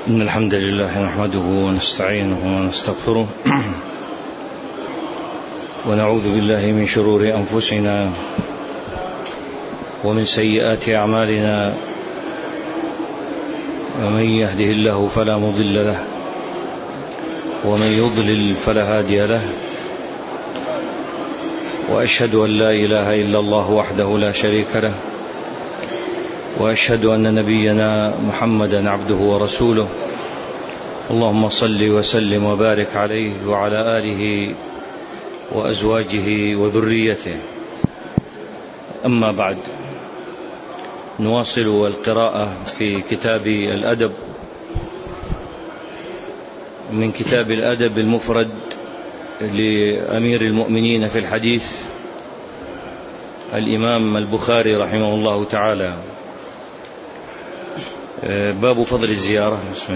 إن الحمد لله نحمده ونستعينه ونستغفره ونعوذ بالله من شرور أنفسنا ومن سيئات أعمالنا، ومن يهده الله فلا مضل له ومن يضلل فلا هادي له، وأشهد أن لا إله إلا الله وحده لا شريك له، وأشهد أن نبينا محمدا عبده ورسوله. اللهم صل وسلم وبارك عليه وعلى آله وأزواجه وذريته. أما بعد، نواصل القراءة في كتاب الأدب، من كتاب الأدب المفرد لأمير المؤمنين في الحديث الإمام البخاري رحمه الله تعالى. باب فضل الزيارة.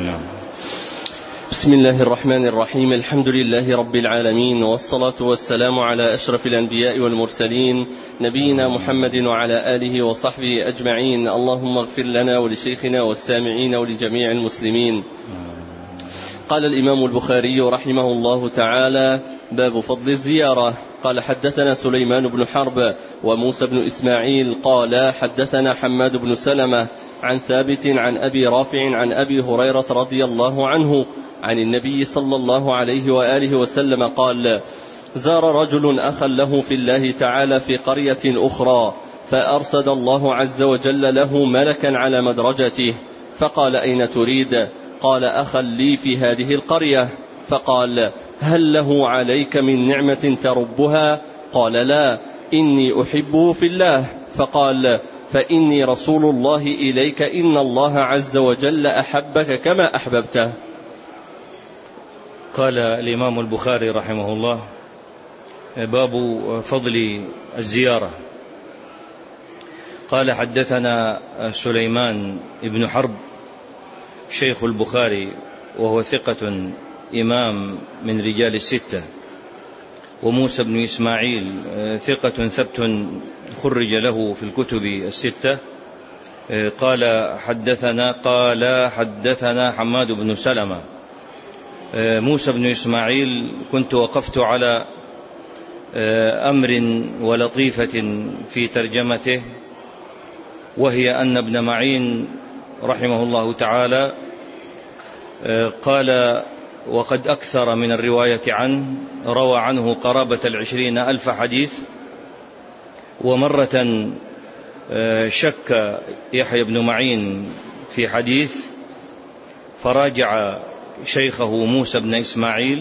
بسم الله الرحمن الرحيم. الحمد لله رب العالمين، والصلاة والسلام على أشرف الأنبياء والمرسلين، نبينا محمد وعلى آله وصحبه أجمعين. اللهم اغفر لنا ولشيخنا والسامعين ولجميع المسلمين. قال الإمام البخاري رحمه الله تعالى: باب فضل الزيارة. قال: حدثنا سليمان بن حرب وموسى بن إسماعيل قال: حدثنا حماد بن سلمة عن ثابت عن أبي رافع عن أبي هريرة رضي الله عنه عن النبي صلى الله عليه وآله وسلم قال: زار رجل أخا له في الله تعالى في قرية أخرى، فأرسل الله عز وجل له ملكا على مدرجته، فقال: أين تريد؟ قال: أخا لي في هذه القرية. فقال: هل له عليك من نعمة تربها؟ قال: لا، إني أحبه في الله. فقال: فإني رسول الله إليك، إن الله عز وجل أحبك كما أحببته. قال الإمام البخاري رحمه الله: باب فضل الزيارة. قال: حدثنا سليمان بن حرب شيخ البخاري، وهو ثقة إمام من رجال الستة، وموسى بن إسماعيل ثقة ثبت خرج له في الكتب الستة. قال حدثنا حماد بن سلمة. موسى بن إسماعيل كنت وقفت على أمر ولطيفة في ترجمته، وهي أن ابن معين رحمه الله تعالى قال: وقد أكثر من الرواية عنه، روى عنه قرابة 20,000 حديث. ومرة شك يحيى بن معين في حديث، فراجع شيخه موسى بن إسماعيل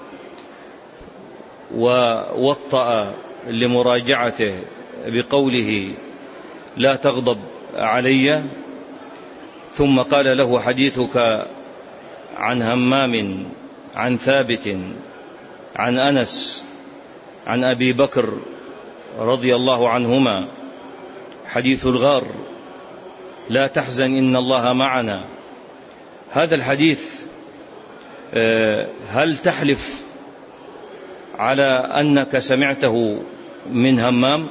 ووطأ لمراجعته بقوله: لا تغضب علي. ثم قال له: حديثك عن همام عن ثابت عن أنس عن أبي بكر رضي الله عنهما حديث الغار، لا تحزن إن الله معنا. هذا الحديث هل تحلف على أنك سمعته من همام؟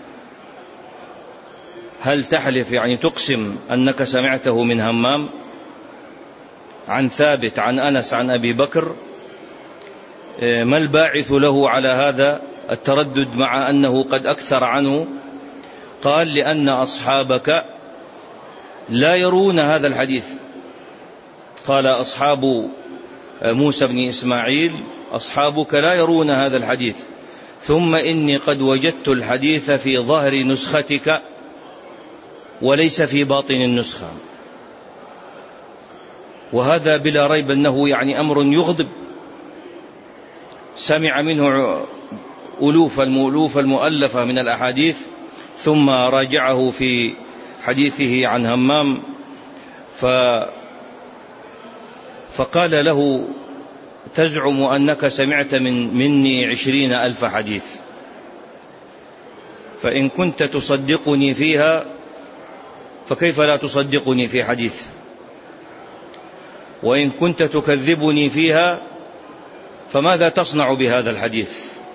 هل تحلف يعني تقسم أنك سمعته من همام عن ثابت عن أنس عن أبي بكر؟ ما الباعث له على هذا التردد مع أنه قد أكثر عنه؟ قال: لأن أصحابك لا يرون هذا الحديث. قال أصحاب موسى بن إسماعيل: أصحابك لا يرون هذا الحديث، ثم إني قد وجدت الحديث في ظهر نسختك وليس في باطن النسخة. وهذا بلا ريب أنه يعني أمر يغضب. سمع منه ألوف المؤلفة من الأحاديث، ثم راجعه في حديثه عن همام، فقال له: تزعم أنك سمعت مني 20,000 حديث، فإن كنت تصدقني فيها فكيف لا تصدقني في حديث؟ وإن كنت تكذبني فيها فماذا تصنع بهذا الحديث؟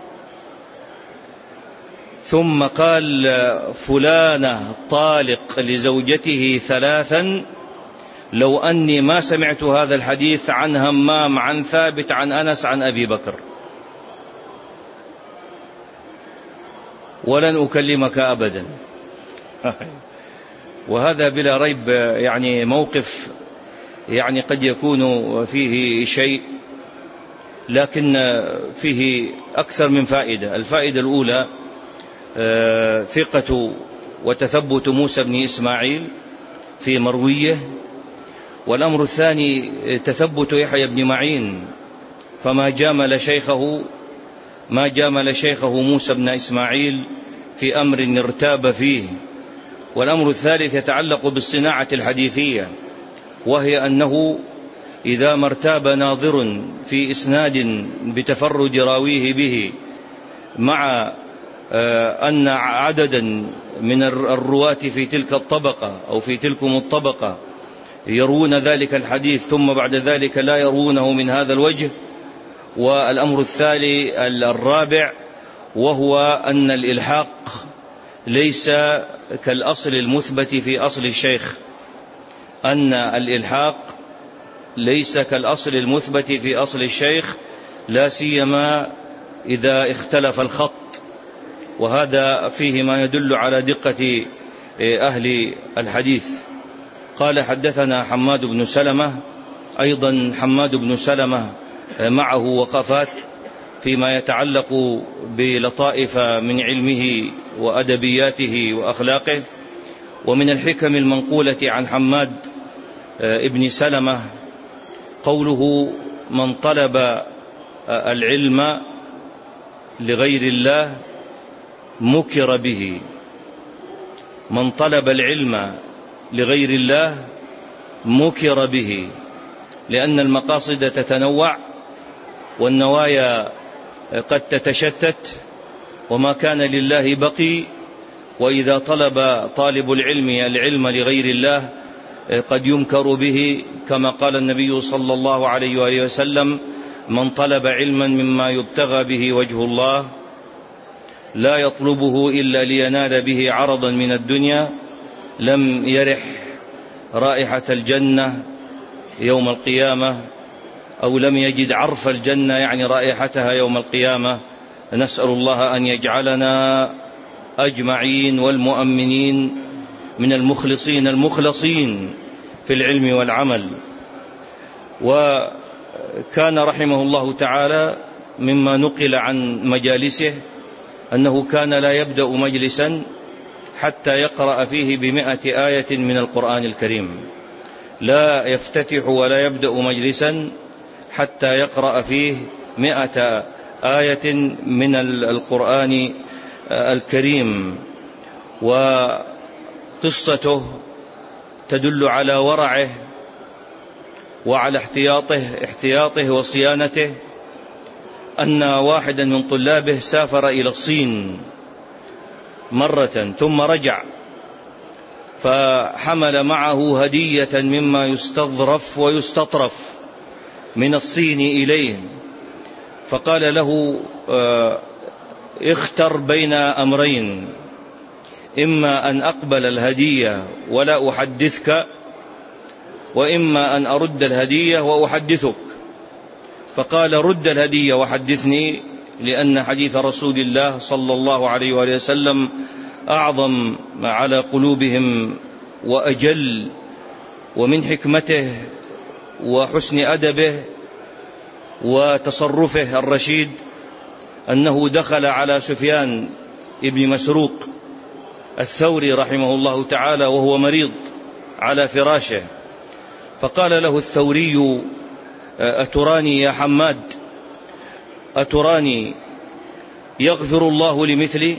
ثم قال: فلانة طالق لزوجته 3 لو أني ما سمعت هذا الحديث عن همام عن ثابت عن أنس عن أبي بكر، ولن أكلمك أبدا. وهذا بلا ريب يعني موقف يعني قد يكون فيه شيء، لكن فيه أكثر من فائدة. الفائدة الأولى ثقة وتثبت موسى بن إسماعيل في مرويه، والأمر الثاني تثبت يحيى بن معين، فما جامل شيخه موسى بن إسماعيل في أمر ارتاب فيه. والأمر الثالث يتعلق بالصناعة الحديثية، وهي أنه إذا ما ارتاب ناظر في إسناد بتفرد راويه به، مع أن عددا من الرواة في تلك الطبقة أو في تلكم الطبقة يروون ذلك الحديث ثم بعد ذلك لا يروونه من هذا الوجه. والأمر الرابع وهو أن الإلحاق ليس كالأصل المثبت في أصل الشيخ، أن الإلحاق ليس كالأصل المثبت في أصل الشيخ، لا سيما إذا اختلف الخط، وهذا فيه ما يدل على دقة أهل الحديث. قال حدثنا حماد بن سلمة، أيضا حماد بن سلمة معه وقفات فيما يتعلق بلطائف من علمه وأدبياته وأخلاقه. ومن الحكم المنقولة عن حماد ابن سلمة قوله: من طلب العلم لغير الله مكر به. من طلب العلم لغير الله مكر به، لأن المقاصد تتنوع والنوايا قد تتشتت، وما كان لله بقي. وإذا طلب طالب العلم لغير الله قد يمكر به، كما قال النبي صلى الله عليه وآله وسلم: من طلب علما مما يبتغى به وجه الله لا يطلبه إلا لينال به عرضا من الدنيا لم يرح رائحة الجنة يوم القيامة، أو لم يجد عرف الجنة يعني رائحتها يوم القيامة. نسأل الله أن يجعلنا أجمعين والمؤمنين من المخلصين في العلم والعمل. وكان رحمه الله تعالى مما نقل عن مجالسه أنه كان لا يبدأ مجلسا حتى يقرأ فيه ب100 آية من القرآن الكريم، لا يفتتح ولا يبدأ مجلسا حتى يقرأ فيه 100 آية من القرآن الكريم. وقصته تدل على ورعه وعلى احتياطه وصيانته. أن واحدا من طلابه سافر إلى الصين مرة ثم رجع، فحمل معه هدية مما يستظرف ويستطرف من الصين إليه، فقال له: اختر بين أمرين، إما أن أقبل الهدية ولا أحدثك، وإما أن أرد الهدية وأحدثك. فقال: رد الهدية وحدثني، لأن حديث رسول الله صلى الله عليه وآله وسلم أعظم على قلوبهم وأجل. ومن حكمته وحسن أدبه وتصرفه الرشيد أنه دخل على سفيان ابن مسروق الثوري رحمه الله تعالى وهو مريض على فراشه، فقال له الثوري: أتراني يا حماد، أتراني يغفر الله لمثلي؟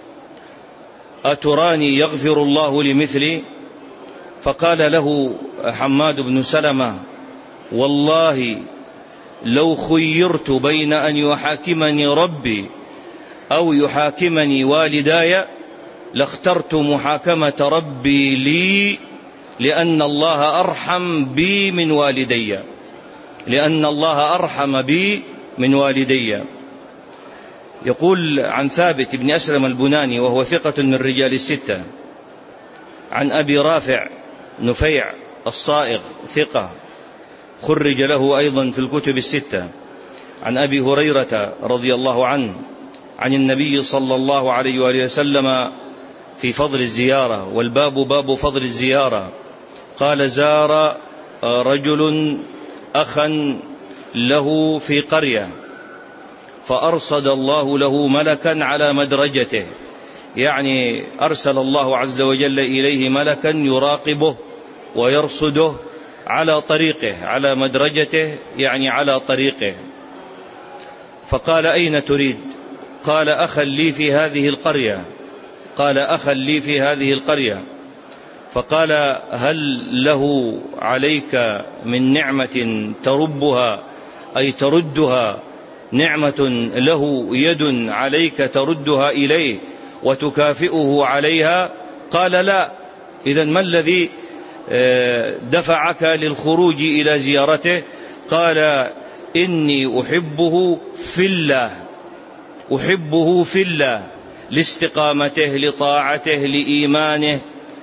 أتراني يغفر الله لمثلي؟ فقال له حماد بن سلمة: والله لو خيرت بين أن يحاكمني ربي أو يحاكمني والداي لاخترت محاكمة ربي لي، لأن الله أرحم بي من والدي، لأن الله أرحم بي من والدي. يقول عن ثابت بن أسلم البناني وهو ثقة من رجال الستة، عن أبي رافع نفيع الصائغ ثقة خرج له أيضا في الكتب الستة، عن أبي هريرة رضي الله عنه عن النبي صلى الله عليه وآله وسلم في فضل الزيارة، والباب باب فضل الزيارة. قال: زار رجل أخا له في قرية فأرصد الله له ملكا على مدرجته، يعني أرسل الله عز وجل إليه ملكا يراقبه ويرصده على طريقه، على مدرجته يعني على طريقه. فقال: أين تريد؟ قال: أخا لي في هذه القرية. قال: أخا لي في هذه القرية. فقال: هل له عليك من نعمة تربها، أي تردها، نعمة له يد عليك تردها إليه وتكافئه عليها؟ قال: لا. إذن ما الذي دفعك للخروج إلى زيارته؟ قال: إني أحبه في الله، أحبه في الله، لاستقامته، لطاعته، لإيمانه،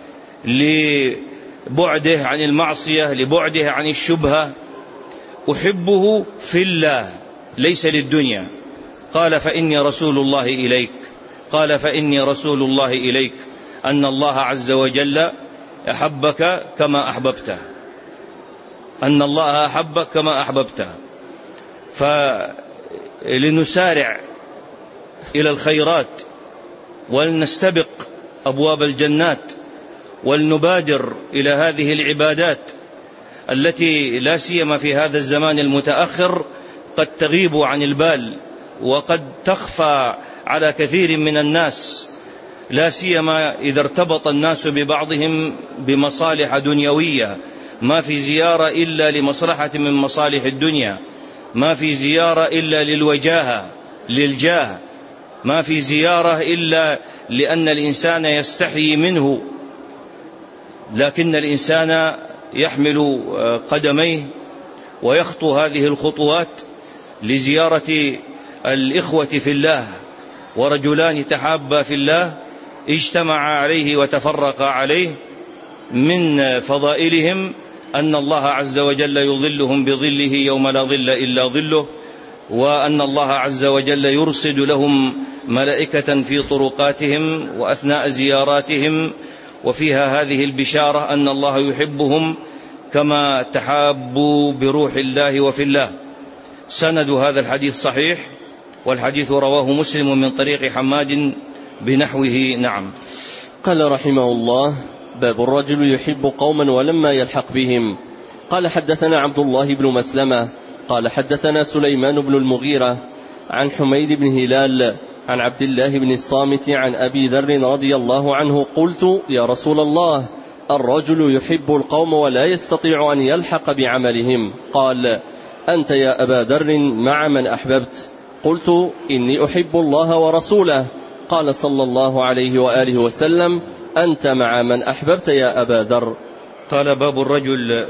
لبعده عن المعصية، لبعده عن الشبهة. أحبه في الله ليس للدنيا. قال: فإني رسول الله إليك. قال: فإني رسول الله إليك، أن الله عز وجل أحبك كما أحببته، أن الله أحبك كما أحببته. فلنسارع إلى الخيرات ولنستبق أبواب الجنات ولنبادر إلى هذه العبادات التي لا سيما في هذا الزمان المتأخر قد تغيب عن البال وقد تخفى على كثير من الناس، لا سيما إذا ارتبط الناس ببعضهم بمصالح دنيوية. ما في زيارة إلا لمصلحة من مصالح الدنيا، ما في زيارة إلا للوجاهة، للجاه، ما في زيارة إلا لأن الإنسان يستحيي منه. لكن الإنسان يحمل قدميه ويخطو هذه الخطوات لزيارة الإخوة في الله، ورجلان تحابا في الله اجتمعا عليه وتفرقا عليه. من فضائلهم أن الله عز وجل يظلهم بظله يوم لا ظل إلا ظله، وأن الله عز وجل يرصد لهم ملائكة في طرقاتهم وأثناء زياراتهم، وفيها هذه البشارة أن الله يحبهم كما تحابوا بروح الله وفي الله. سند هذا الحديث صحيح، والحديث رواه مسلم من طريق حماد بنحوه. نعم. قال رحمه الله: باب الرجل يحب قوما ولما يلحق بهم. قال: حدثنا عبد الله بن مسلمة قال: حدثنا سليمان بن المغيرة عن حميد بن هلال عن عبد الله بن الصامت عن أبي ذر رضي الله عنه: قلت: يا رسول الله، الرجل يحب القوم ولا يستطيع أن يلحق بعملهم. قال: أنت يا أبا ذر مع من أحببت. قلت: إني أحب الله ورسوله. قال صلى الله عليه وآله وسلم: أنت مع من أحببت يا أبا ذر. قال: باب الرجل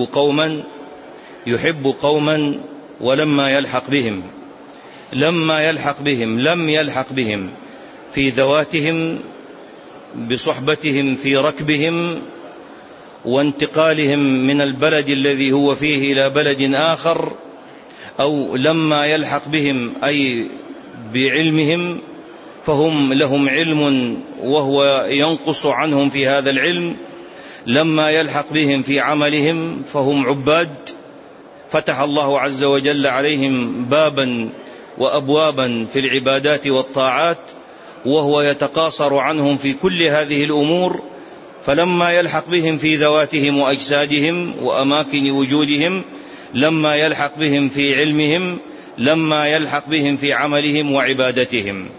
يحب قوما ولما يلحق بهم. لما يلحق بهم، لم يلحق بهم في ذواتهم، بصحبتهم في ركبهم وانتقالهم من البلد الذي هو فيه إلى بلد آخر، أو لما يلحق بهم أي بعلمهم، فهم لهم علم وهو ينقص عنهم في هذا العلم. لما يلحق بهم في عملهم فهم عباد، فتح الله عز وجل عليهم بابا وأبوابا في العبادات والطاعات، وهو يتقاصر عنهم في كل هذه الأمور. فلما يلحق بهم في ذواتهم وأجسادهم وأماكن وجودهم، لما يلحق بهم في علمهم، لما يلحق بهم في عملهم وعبادتهم.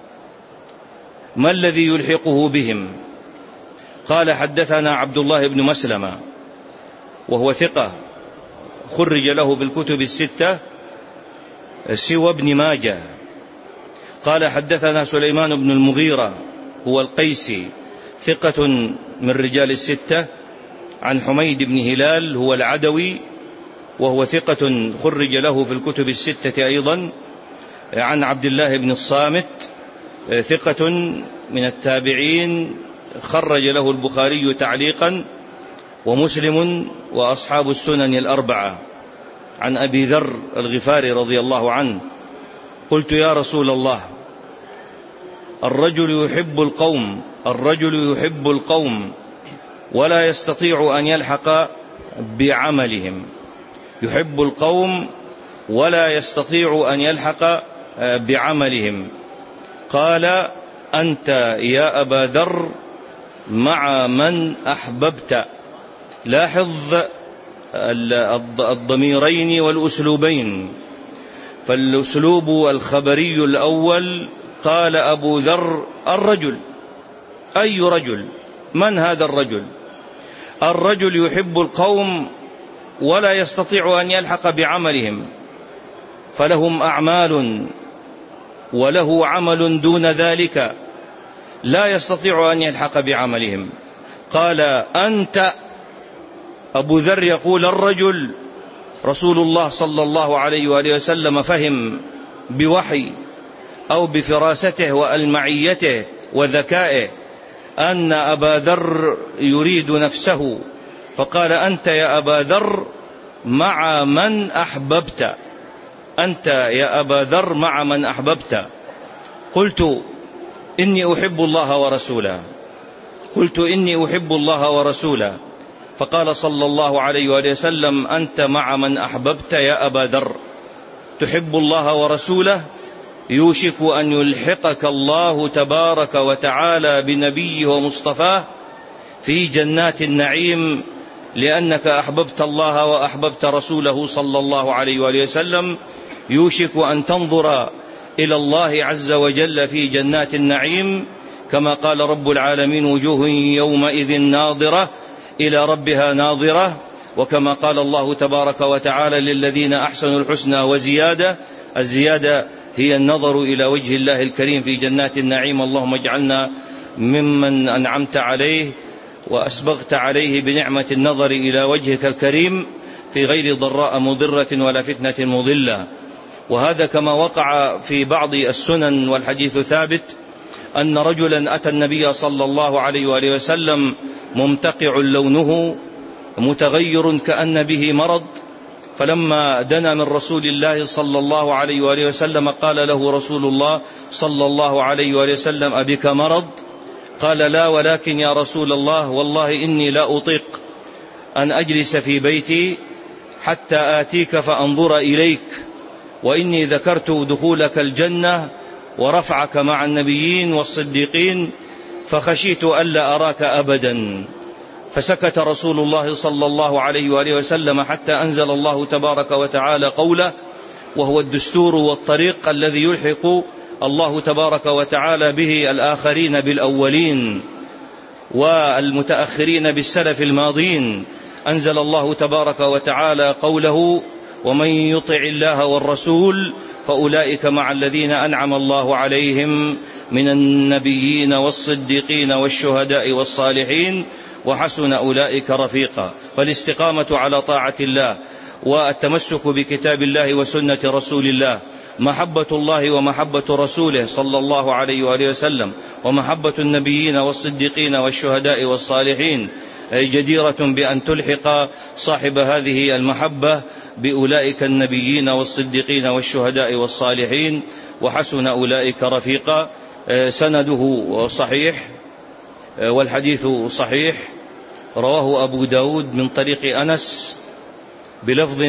ما الذي يلحقه بهم؟ قال: حدثنا عبد الله بن مسلمة وهو ثقة خرج له بالكتب الستة سوى ابن ماجه. قال: حدثنا سليمان بن المغيرة هو القيسي ثقة من رجال الستة، عن حميد بن هلال هو العدوي وهو ثقة خرج له في الكتب الستة أيضا، عن عبد الله بن الصامت ثقة من التابعين خرج له البخاري تعليقا، ومسلم وأصحاب السنن الأربعة عن أبي ذر الغفاري رضي الله عنه: قلت يا رسول الله، الرجل يحب القوم ولا يستطيع أن يلحق بعملهم. يحب القوم ولا يستطيع أن يلحق بعملهم. قال: أنت يا أبا ذر مع من أحببت. لاحظ الضميرين والأسلوبين. فالأسلوب الخبري الأول قال أبو ذر: الرجل. أي رجل؟ من هذا الرجل؟ الرجل يحب القوم ولا يستطيع أن يلحق بعملهم، فلهم أعمال وله عمل دون ذلك لا يستطيع أن يلحق بعملهم. قال: أنت. أبو ذر يقول الرجل. رسول الله صلى الله عليه وآله وسلم فهم بوحي أو بفراسته وألمعيته وذكائه أن أبا ذر يريد نفسه، فقال: أنت يا أبا ذر مع من أحببت. أنت يا أبا ذر مع من أحببت. قلت: إني أحب الله ورسوله. فقال صلى الله عليه وآله وسلم: أنت مع من أحببت يا أبا ذر. تحب الله ورسوله، يوشك أن يلحقك الله تبارك وتعالى بنبيه ومصطفاه في جنات النعيم، لأنك أحببت الله وأحببت رسوله صلى الله عليه وآله وسلم. يوشك أن تنظر إلى الله عز وجل في جنات النعيم، كما قال رب العالمين: وجوه يومئذ ناظرة إلى ربها ناظرة. وكما قال الله تبارك وتعالى: للذين أحسنوا الحسنى وزيادة. الزيادة هي النظر إلى وجه الله الكريم في جنات النعيم. اللهم اجعلنا ممن أنعمت عليه وأسبغت عليه بنعمة النظر إلى وجهك الكريم في غير ضراء مضرة ولا فتنة مضلة. وهذا كما وقع في بعض السنن، والحديث ثابت، أن رجلا أتى النبي صلى الله عليه وآله وسلم ممتقع لونه متغير كأن به مرض، فلما دنا من رسول الله صلى الله عليه وآله وسلم قال له رسول الله صلى الله عليه وآله وسلم: أبك مرض؟ قال: لا، ولكن يا رسول الله والله إني لا أطيق أن أجلس في بيتي حتى آتيك فأنظر إليك، وإني ذكرت دخولك الجنة ورفعك مع النبيين والصديقين فخشيت ألا أراك أبدا. فسكت رسول الله صلى الله عليه وآله وسلم حتى أنزل الله تبارك وتعالى قوله: وهو الدستور والطريق الذي يلحق الله تبارك وتعالى به الآخرين بالأولين والمتأخرين بالسلف الماضين. أنزل الله تبارك وتعالى قوله: ومن يطع الله والرسول فأولئك مع الذين أنعم الله عليهم من النبيين والصديقين والشهداء والصالحين وحسن أولئك رفيقا. فالاستقامة على طاعة الله والتمسك بكتاب الله وسنة رسول الله، محبة الله ومحبة رسوله صلى الله عليه وآله وسلم، ومحبة النبيين والصديقين والشهداء والصالحين، جديرة بأن تلحق صاحب هذه المحبة بأولئك النبيين والصديقين والشهداء والصالحين وحسن أولئك رفيقا. سنده صحيح والحديث صحيح. رواه أبو داود من طريق أنس بلفظ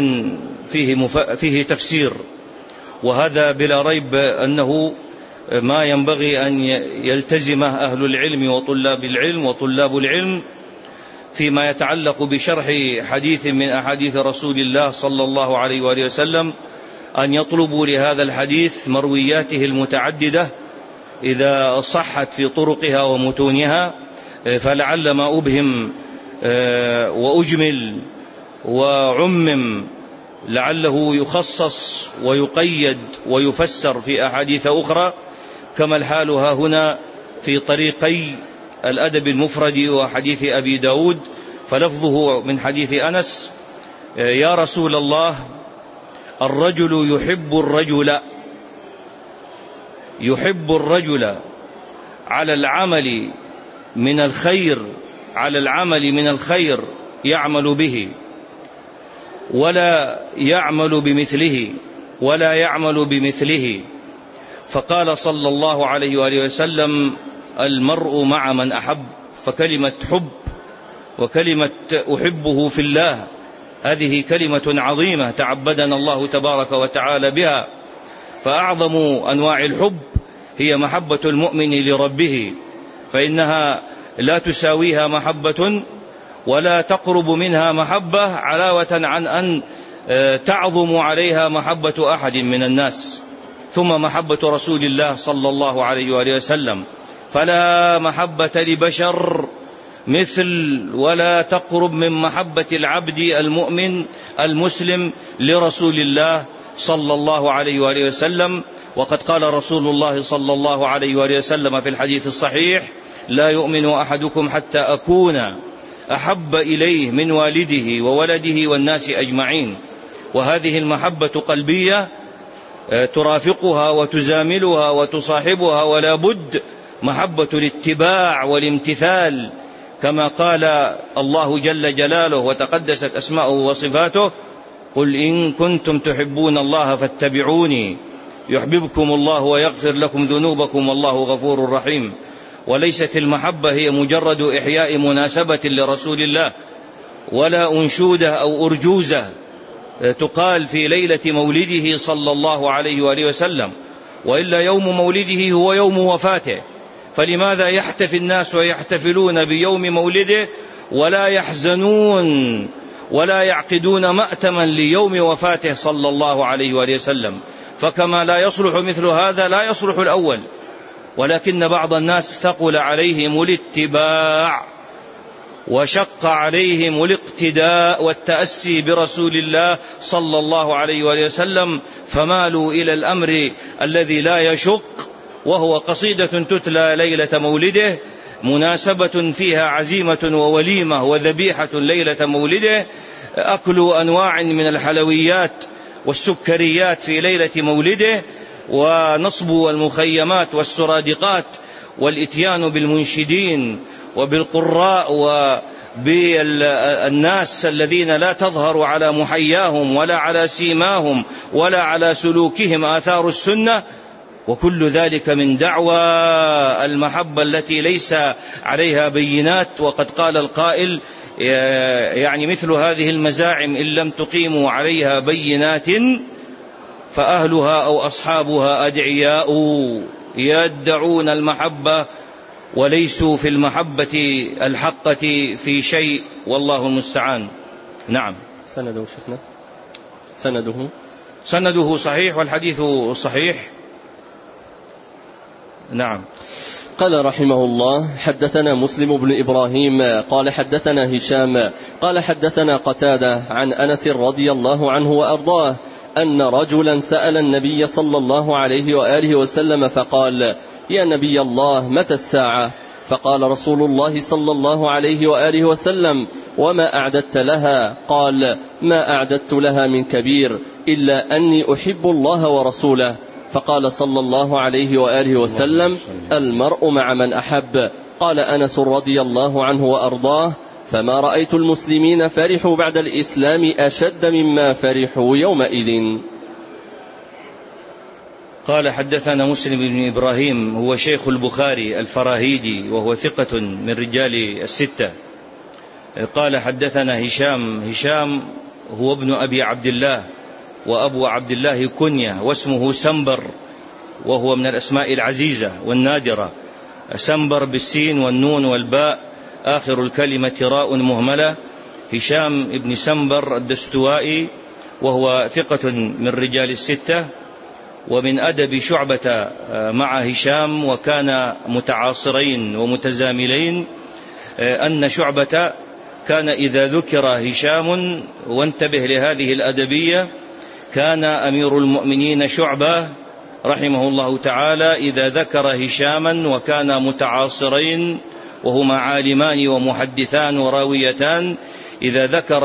فيه تفسير، وهذا بلا ريب أنه ما ينبغي أن يلتزمه أهل العلم وطلاب العلم فيما يتعلق بشرح حديث من أحاديث رسول الله صلى الله عليه وآله وسلم، أن يطلبوا لهذا الحديث مروياته المتعددة إذا صحت في طرقها ومتونها، فلعل ما أبهم وأجمل وعمم لعله يخصص ويقيد ويفسر في أحاديث أخرى، كما الحال ها هنا في طريقي الأدب المفرد وحديث أبي داود. فلفظه من حديث أنس: يا رسول الله، الرجل يحب الرجل على العمل من الخير يعمل به ولا يعمل بمثله. فقال صلى الله عليه وآله وسلم: المرء مع من أحب. فكلمة حب وكلمة أحبه في الله هذه كلمة عظيمة تعبدنا الله تبارك وتعالى بها. فأعظم أنواع الحب هي محبة المؤمن لربه، فإنها لا تساويها محبة ولا تقرب منها محبة علاوة عن أن تعظم عليها محبة أحد من الناس. ثم محبة رسول الله صلى الله عليه وآله وسلم، فلا محبة لبشر مثل ولا تقرب من محبة العبد المؤمن المسلم لرسول الله صلى الله عليه وآله وسلم. وقد قال رسول الله صلى الله عليه وآله وسلم في الحديث الصحيح: لا يؤمن أحدكم حتى أكون أحب إليه من والده وولده والناس أجمعين. وهذه المحبة قلبية ترافقها وتزاملها وتصاحبها ولا بد محبة الاتباع والامتثال، كما قال الله جل جلاله وتقدست أسماؤه وصفاته: قل إن كنتم تحبون الله فاتبعوني يحببكم الله ويغفر لكم ذنوبكم والله غفور رحيم. وليست المحبة هي مجرد إحياء مناسبة لرسول الله، ولا أنشودة أو أرجوزة تقال في ليلة مولده صلى الله عليه وآله وسلم، وإلا يوم مولده هو يوم وفاته. فلماذا يحتفي الناس ويحتفلون بيوم مولده ولا يحزنون ولا يعقدون مأتما ليوم وفاته صلى الله عليه وآله وسلم؟ فكما لا يصلح مثل هذا لا يصلح الأول. ولكن بعض الناس ثقل عليهم الاتباع وشق عليهم الاقتداء والتأسي برسول الله صلى الله عليه وآله وسلم، فمالوا إلى الأمر الذي لا يشق، وهو قصيدة تتلى ليلة مولده، مناسبة فيها عزيمة ووليمة وذبيحة ليلة مولده، أكل أنواع من الحلويات والسكريات في ليلة مولده، ونصب المخيمات والسرادقات، والإتيان بالمنشدين وبالقراء وبالناس الذين لا تظهر على محياهم ولا على سيماهم ولا على سلوكهم آثار السنة. وكل ذلك من دعوى المحبة التي ليس عليها بينات. وقد قال القائل: يعني مثل هذه المزاعم إن لم تقيموا عليها بينات فأهلها أو أصحابها أدعياء يدعون المحبة وليسوا في المحبة الحقة في شيء، والله المستعان. نعم. سنده شيخنا؟ سنده صحيح والحديث صحيح. نعم. قال رحمه الله: حدثنا مسلم بن إبراهيم قال حدثنا هشام قال حدثنا قتادة عن أنس رضي الله عنه وأرضاه أن رجلا سأل النبي صلى الله عليه وآله وسلم فقال: يا نبي الله، متى الساعة؟ فقال رسول الله صلى الله عليه وآله وسلم: وما أعددت لها؟ قال: ما أعددت لها من كبير إلا أني أحب الله ورسوله. فقال صلى الله عليه وآله وسلم: المرء مع من أحب. قال أنس رضي الله عنه وأرضاه: فما رأيت المسلمين فرحوا بعد الإسلام أشد مما فرحوا يومئذ. قال: حدثنا مسلم بن إبراهيم، هو شيخ البخاري الفراهيدي وهو ثقة من رجال الستة. قال: حدثنا هشام هو ابن أبي عبد الله، وأبو عبد الله كنية، واسمه سنبر، وهو من الأسماء العزيزة والنادرة. سنبر بالسين والنون والباء، آخر الكلمة راء مهملة. هشام ابن سنبر الدستوائي، وهو ثقة من رجال الستة. ومن أدب شعبة مع هشام، وكان متعاصرين ومتزاملين، أن شعبة كان إذا ذكر هشام، وانتبه لهذه الأدبية، كان أمير المؤمنين شعبة رحمه الله تعالى إذا ذكر هشاما، وكان متعاصرين وهما عالمان ومحدثان وراويتان، إذا ذكر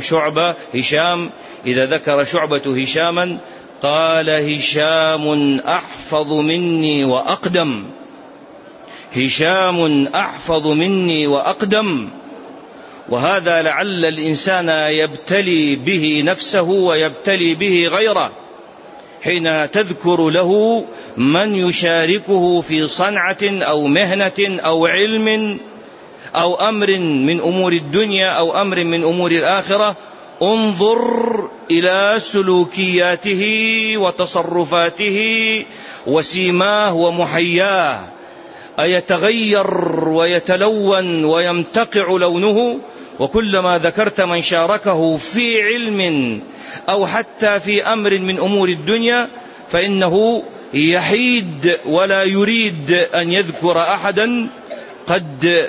إذا ذكر شعبة هشاما قال: هشام أحفظ مني وأقدم، هشام أحفظ مني وأقدم، وهذا لعل الإنسان يبتلي به نفسه ويبتلي به غيره حين تذكر له من يشاركه في صنعة أو مهنة أو علم أو أمر من أمور الدنيا أو أمر من أمور الآخرة. انظر إلى سلوكياته وتصرفاته وسيماه ومحياه، أيتغير ويتلون ويمتقع لونه؟ وكلما ذكرت من شاركه في علم أو حتى في أمر من أمور الدنيا فإنه يحيد ولا يريد أن يذكر أحدا. قد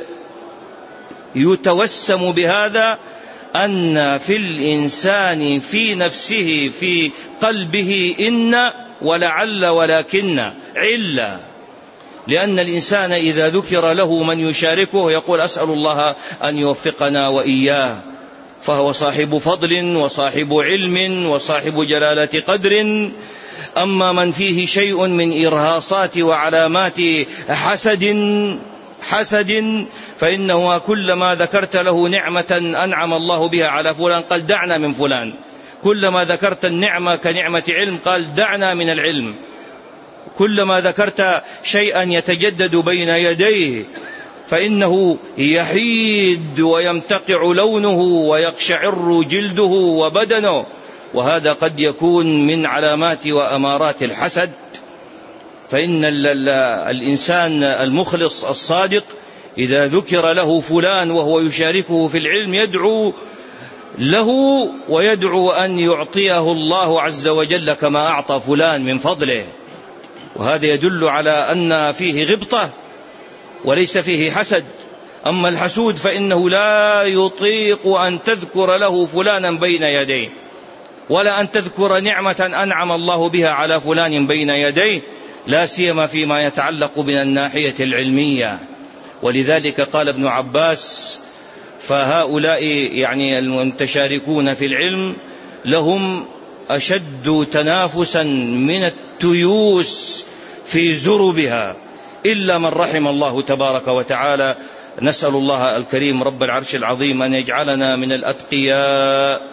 يتوسم بهذا أن في الإنسان في نفسه في قلبه إن ولعل ولكن علة، لأن الإنسان إذا ذكر له من يشاركه يقول أسأل الله أن يوفقنا وإياه، فهو صاحب فضل وصاحب علم وصاحب جلالة قدر. أما من فيه شيء من إرهاصات وعلامات حسد فإنه كلما ذكرت له نعمة أنعم الله بها على فلان قال دعنا من فلان، كلما ذكرت النعمة كنعمة علم قال دعنا من العلم، كلما ذكرت شيئا يتجدد بين يديه فإنه يحيد ويمتقع لونه ويقشعر جلده وبدنه، وهذا قد يكون من علامات وأمارات الحسد. فإن الإنسان المخلص الصادق إذا ذكر له فلان وهو يشاركه في العلم يدعو له ويدعو أن يعطيه الله عز وجل كما أعطى فلان من فضله، وهذا يدل على أن فيه غبطة وليس فيه حسد. أما الحسود فإنه لا يطيق أن تذكر له فلانا بين يديه، ولا أن تذكر نعمة أنعم الله بها على فلان بين يديه، لا سيما فيما يتعلق من الناحية العلمية. ولذلك قال ابن عباس فهؤلاء يعني المتشاركون في العلم لهم أشد تنافسا من التيوس في زربها إلا من رحم الله تبارك وتعالى. نسأل الله الكريم رب العرش العظيم أن يجعلنا من الأتقياء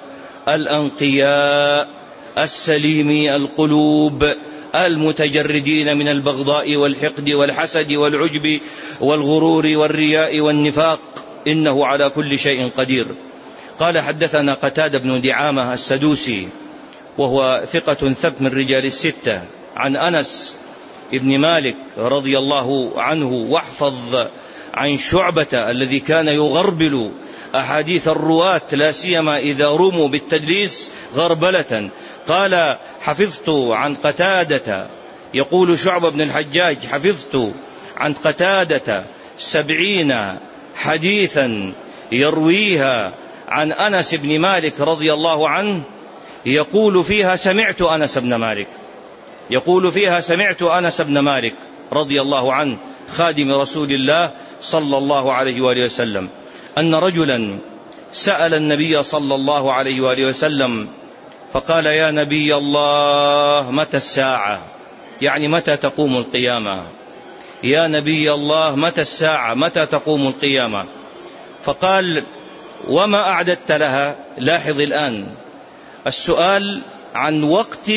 الأنقياء السليمي القلوب المتجردين من البغضاء والحقد والحسد والعجب والغرور والرياء والنفاق، إنه على كل شيء قدير. قال حدثنا قتادة بن دعامة السدوسي وهو ثقة ثبت من رجال الستة عن أنس ابن مالك رضي الله عنه، واحفظ عن شعبة الذي كان يغربل أحاديث الرواة لا سيما إذا رموا بالتدليس غربلة. قال حفظت عن قتادة، يقول شعبة بن الحجاج حفظت عن قتادة 70 حديثا يرويها عن أنس بن مالك رضي الله عنه يقول فيها سمعت أنس بن مالك، يقول فيها سمعت أنس بن مالك رضي الله عنه خادم رسول الله صلى الله عليه وآله وسلم أن رجلا سأل النبي صلى الله عليه وآله وسلم فقال يا نبي الله متى الساعة، يعني متى تقوم القيامة؟ يا نبي الله متى الساعة، متى تقوم القيامة؟ فقال وما أعددت لها؟ لاحظ الآن السؤال عن وقت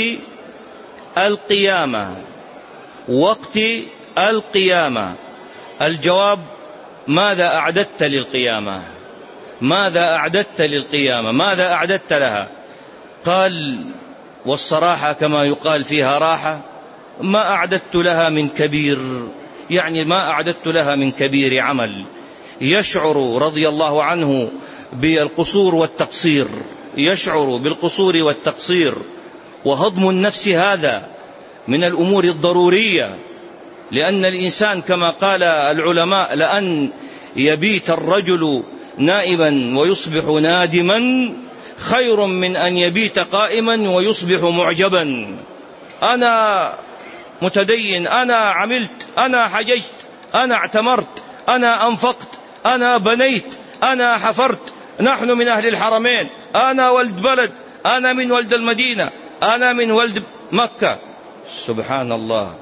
القيامة، وقت القيامة. الجواب ماذا أعددت للقيامة؟ ماذا أعددت للقيامة؟ ماذا أعددت لها؟ قال والصراحة كما يقال فيها راحة، ما أعددت لها من كبير، يعني ما أعددت لها من كبير عمل. يشعر رضي الله عنه بالقصور والتقصير، يشعر بالقصور والتقصير، وهضم النفس هذا من الأمور الضرورية، لأن الإنسان كما قال العلماء لأن يبيت الرجل نائما ويصبح نادما خير من أن يبيت قائما ويصبح معجبا. أنا متدين، أنا عملت، أنا حججت، أنا اعتمرت، أنا أنفقت، أنا بنيت، أنا حفرت، نحن من أهل الحرمين، أنا ولد بلد، أنا من ولد المدينة، أنا من ولد مكة. سبحان الله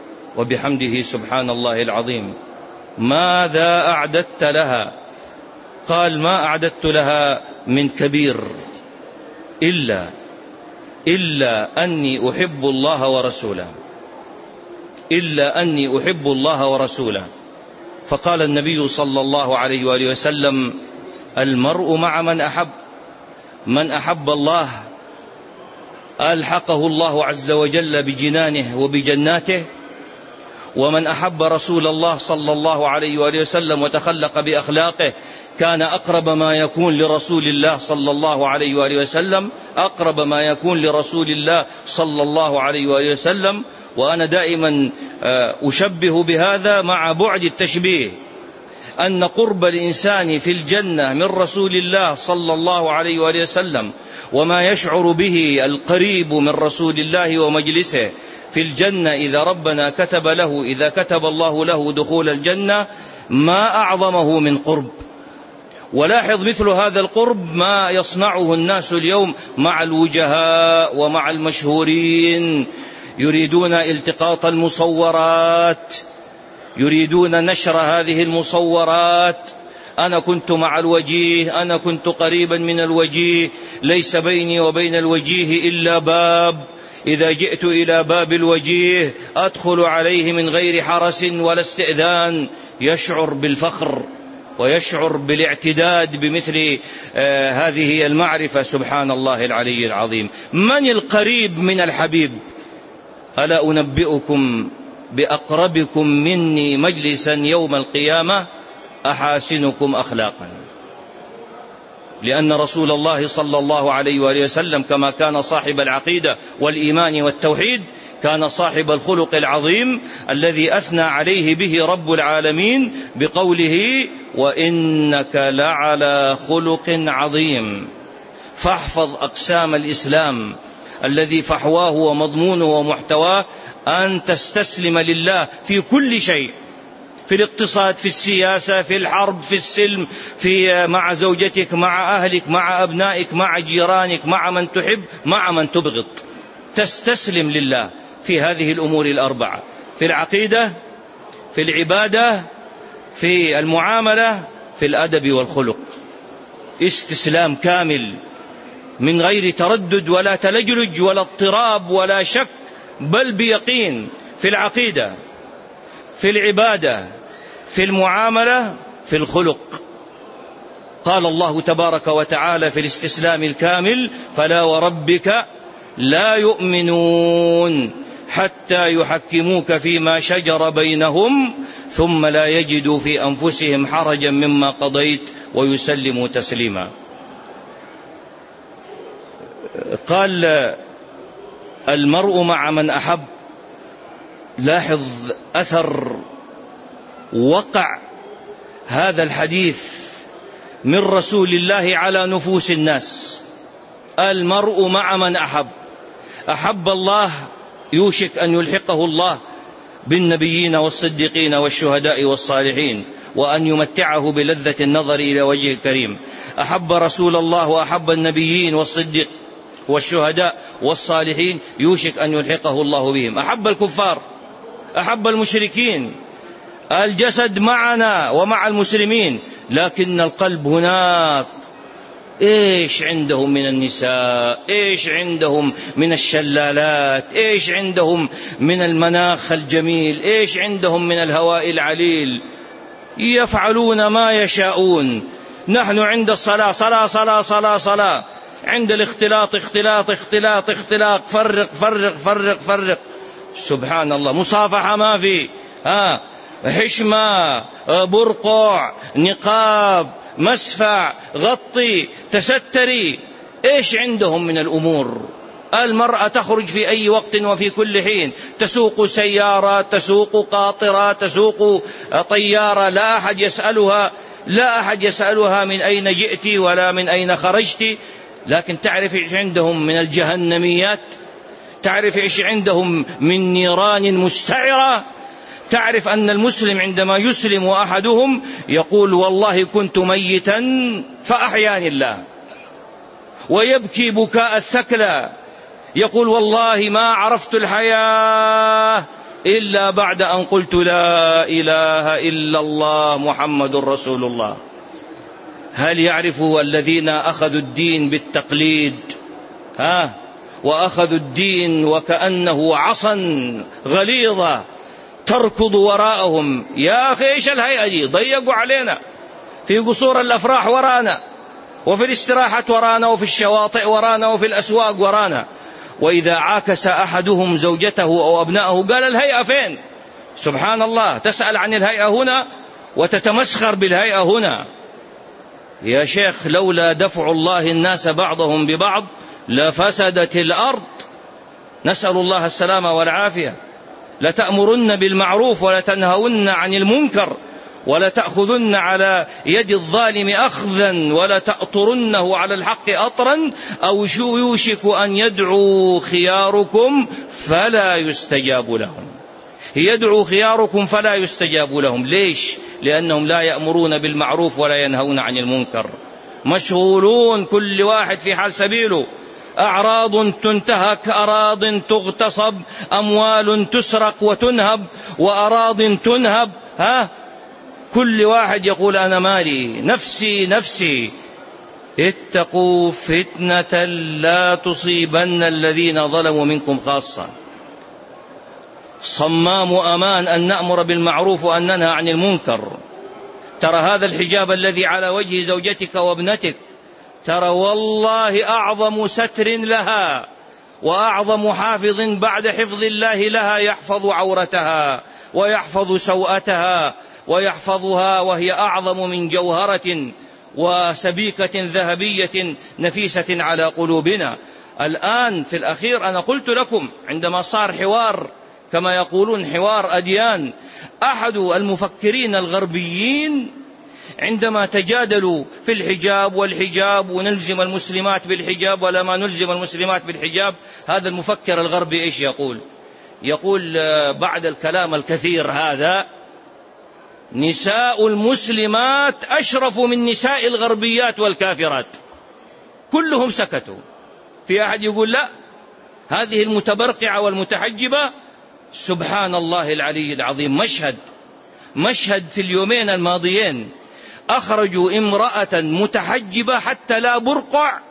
وبحمده سبحان الله العظيم. ماذا أعددت لها؟ قال: ما أعددت لها من كبير إلا أني أحب الله ورسوله، إلا أني أحب الله ورسوله. فقال النبي صلى الله عليه وآله وسلم: المرء مع من أحب، من أحب الله ألحقه الله عز وجل بجنانه وبجناته، ومن أحب رسول الله صلى الله عليه وآله وسلم وتخلق بأخلاقه كان أقرب ما يكون لرسول الله صلى الله عليه وآله وسلم، أقرب ما يكون لرسول الله صلى الله عليه وآله وسلم. وأنا دائما أشبه بهذا مع بعد التشبيه، أن قرب الإنسان في الجنة من رسول الله صلى الله عليه وآله وسلم وما يشعر به القريب من رسول الله ومجلسه في الجنة إذا ربنا إذا كتب الله له دخول الجنة، ما أعظمه من قرب. ولاحظ مثل هذا القرب ما يصنعه الناس اليوم مع الوجهاء ومع المشهورين، يريدون التقاط المصورات، يريدون نشر هذه المصورات. أنا كنت مع الوجيه، أنا كنت قريبا من الوجيه، ليس بيني وبين الوجيه إلا باب، إذا جئت إلى باب الوجيه أدخل عليه من غير حرس ولا استئذان. يشعر بالفخر ويشعر بالاعتداد بمثل هذه المعرفة. سبحان الله العلي العظيم. من القريب من الحبيب؟ ألا أنبئكم بأقربكم مني مجلسا يوم القيامة أحاسنكم أخلاقا. لأن رسول الله صلى الله عليه وآله وسلم كما كان صاحب العقيدة والإيمان والتوحيد، كان صاحب الخلق العظيم الذي أثنى عليه به رب العالمين بقوله: وإنك لعلى خلق عظيم. فاحفظ أقسام الإسلام الذي فحواه ومضمونه ومحتواه أن تستسلم لله في كل شيء، في الاقتصاد، في السياسة، في الحرب، في السلم، مع زوجتك، مع أهلك، مع أبنائك، مع جيرانك، مع من تحب، مع من تبغض. تستسلم لله في هذه الأمور الأربعة: في العقيدة، في العبادة، في المعاملة، في الأدب والخلق. استسلام كامل من غير تردد ولا تلجلج ولا اضطراب ولا شك، بل بيقين. في العقيدة، في العبادة، في المعاملة، في الخلق. قال الله تبارك وتعالى في الاستسلام الكامل: فلا وربك لا يؤمنون حتى يحكموك فيما شجر بينهم ثم لا يجدوا في أنفسهم حرجا مما قضيت ويسلموا تسليما. قال: المرء مع من أحب. لاحظ أثر وقع هذا الحديث من رسول الله على نفوس الناس. المرء مع من أحب. أحب الله يوشك أن يلحقه الله بالنبيين والصديقين والشهداء والصالحين، وأن يمتعه بلذة النظر إلى وجه الكريم. أحب رسول الله وأحب النبيين والصديق والشهداء والصالحين، يوشك أن يلحقه الله بهم. أحب الكفار، أحب المشركين. الجسد معنا ومع المسلمين، لكن القلب هناك. إيش عندهم من النساء، إيش عندهم من الشلالات، إيش عندهم من المناخ الجميل، إيش عندهم من الهواء العليل. يفعلون ما يشاءون. نحن عند الصلاة صلاة صلاة صلاة صلاة، عند الاختلاط اختلاط اختلاط اختلاط، فرق فرق فرق فرق. سبحان الله. مصافحة ما في، حشمة، برقع، نقاب، مسفع، غطي، تستري. إيش عندهم من الأمور؟ المرأة تخرج في أي وقت وفي كل حين، تسوق سيارة، تسوق قاطرة، تسوق طيارة، لا أحد يسألها من أين جئت ولا من أين خرجت. لكن تعرف إيش عندهم من الجهنميات، تعرف إيش عندهم من نيران مستعرة. تعرف أن المسلم عندما يسلم أحدهم يقول: والله كنت ميتا فأحياني الله، ويبكي بكاء الثكلى، يقول: والله ما عرفت الحياة إلا بعد أن قلت لا إله إلا الله محمد رسول الله. هل يعرف الذين أخذوا الدين بالتقليد وأخذوا الدين وكأنه عصا غليظة تركض وراءهم؟ يا أخي إيش الهيئة دي؟ ضيقوا علينا في قصور الأفراح ورانا، وفي الاستراحة ورانا، وفي الشواطئ ورانا، وفي الأسواق ورانا. وإذا عاكس أحدهم زوجته أو أبنائه قال الهيئة فين؟ سبحان الله، تسأل عن الهيئة هنا وتتمسخر بالهيئة هنا. يا شيخ لولا دفع الله الناس بعضهم ببعض لفسدت الأرض، نسأل الله السلامة والعافية. لتأمرن بالمعروف ولتنهون عن المنكر ولتأخذن على يد الظالم أخذا ولتأطرنه على الحق أطرا أو يوشك أن يدعو خياركم فلا يستجاب لهم. يدعو خياركم فلا يستجاب لهم. ليش؟ لأنهم لا يأمرون بالمعروف ولا ينهون عن المنكر، مشغولون كل واحد في حال سبيله. أعراض تنتهك، أراض تغتصب، أموال تسرق وتنهب، وأراض تنهب. كل واحد يقول أنا مالي، نفسي نفسي. اتقوا فتنة لا تصيبن الذين ظلموا منكم خاصة. صمام أمان أن نأمر بالمعروف وأن ننهى عن المنكر. ترى هذا الحجاب الذي على وجه زوجتك وابنتك، ترى والله أعظم ستر لها وأعظم حافظ بعد حفظ الله لها، يحفظ عورتها ويحفظ سوءتها ويحفظها، وهي أعظم من جوهرة وسبيكة ذهبية نفيسة على قلوبنا. الآن في الأخير أنا قلت لكم عندما صار حوار كما يقولون حوار أديان، أحد المفكرين الغربيين عندما تجادلوا في الحجاب والحجاب ونلزم المسلمات بالحجاب ولا ما نلزم المسلمات بالحجاب، هذا المفكر الغربي إيش يقول؟ يقول بعد الكلام الكثير هذا نساء المسلمات أشرف من نساء الغربيات والكافرات. كلهم سكتوا. في أحد يقول لا، هذه المتبرقعة والمتحجبة سبحان الله العلي العظيم. مشهد في اليومين الماضيين أخرجوا امرأة متحجبة حتى لا برقع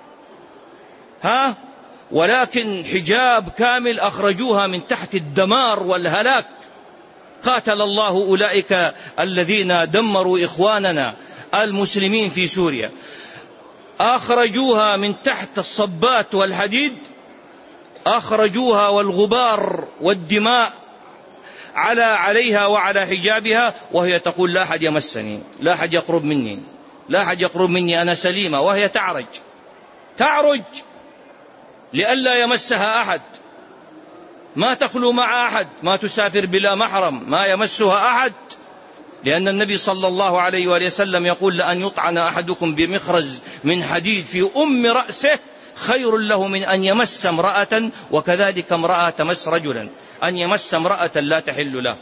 ولكن حجاب كامل، أخرجوها من تحت الدمار والهلاك. قاتل الله أولئك الذين دمروا إخواننا المسلمين في سوريا. أخرجوها من تحت الصبات والحديد، أخرجوها والغبار والدماء عليها وعلى حجابها، وهي تقول لا أحد يمسني، لا أحد يقرب مني، لا أحد يقرب مني، أنا سليمة. وهي تعرج لئلا يمسها أحد، ما تخلو مع أحد، ما تسافر بلا محرم، ما يمسها أحد، لأن النبي صلى الله عليه وآله وسلم يقول لأن يطعن أحدكم بمخرز من حديد في أم رأسه خير له من أن يمس امرأة، وكذلك امرأة تمس رجلا. أن يمس امرأة لا تحل له،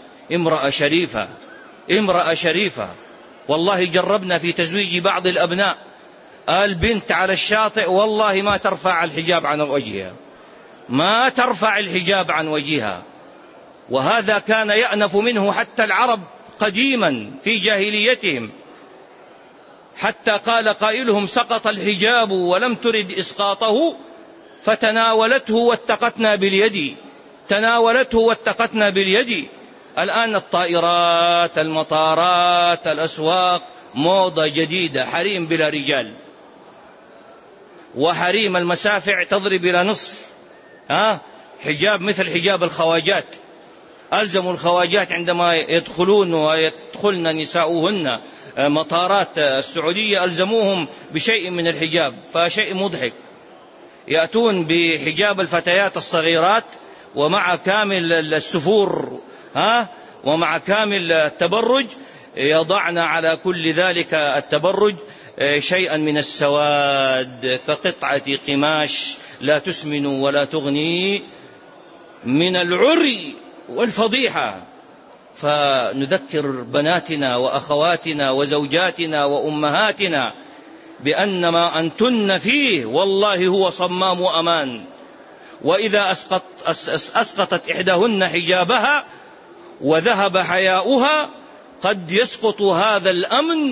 امرأة شريفة. والله جربنا في تزويج بعض الأبناء، البنت على الشاطئ والله ما ترفع الحجاب عن وجهها، ما ترفع الحجاب عن وجهها. وهذا كان يأنف منه حتى العرب قديما في جاهليتهم، حتى قال قائلهم سقط الحجاب ولم ترد إسقاطه فتناولته واتقتنا باليد، تناولته واتقتنا باليد. الآن الطائرات، المطارات، الأسواق، موضة جديدة، حريم بلا رجال، وحريم المسافع تضرب إلى نصف، حجاب مثل حجاب الخواجات. ألزموا الخواجات عندما يدخلون ويدخلن نساؤهن مطارات السعودية ألزموهم بشيء من الحجاب، فشيء مضحك. يأتون بحجاب الفتيات الصغيرات ومع كامل السفور ومع كامل التبرج، يضعن على كل ذلك التبرج شيئا من السواد كقطعة قماش لا تسمن ولا تغني من العري والفضيحة. فنذكر بناتنا وأخواتنا وزوجاتنا وأمهاتنا بأن ما أنتن فيه والله هو صمام أمان. وإذا أسقطت إحداهن حجابها وذهب حياؤها قد يسقط هذا الأمن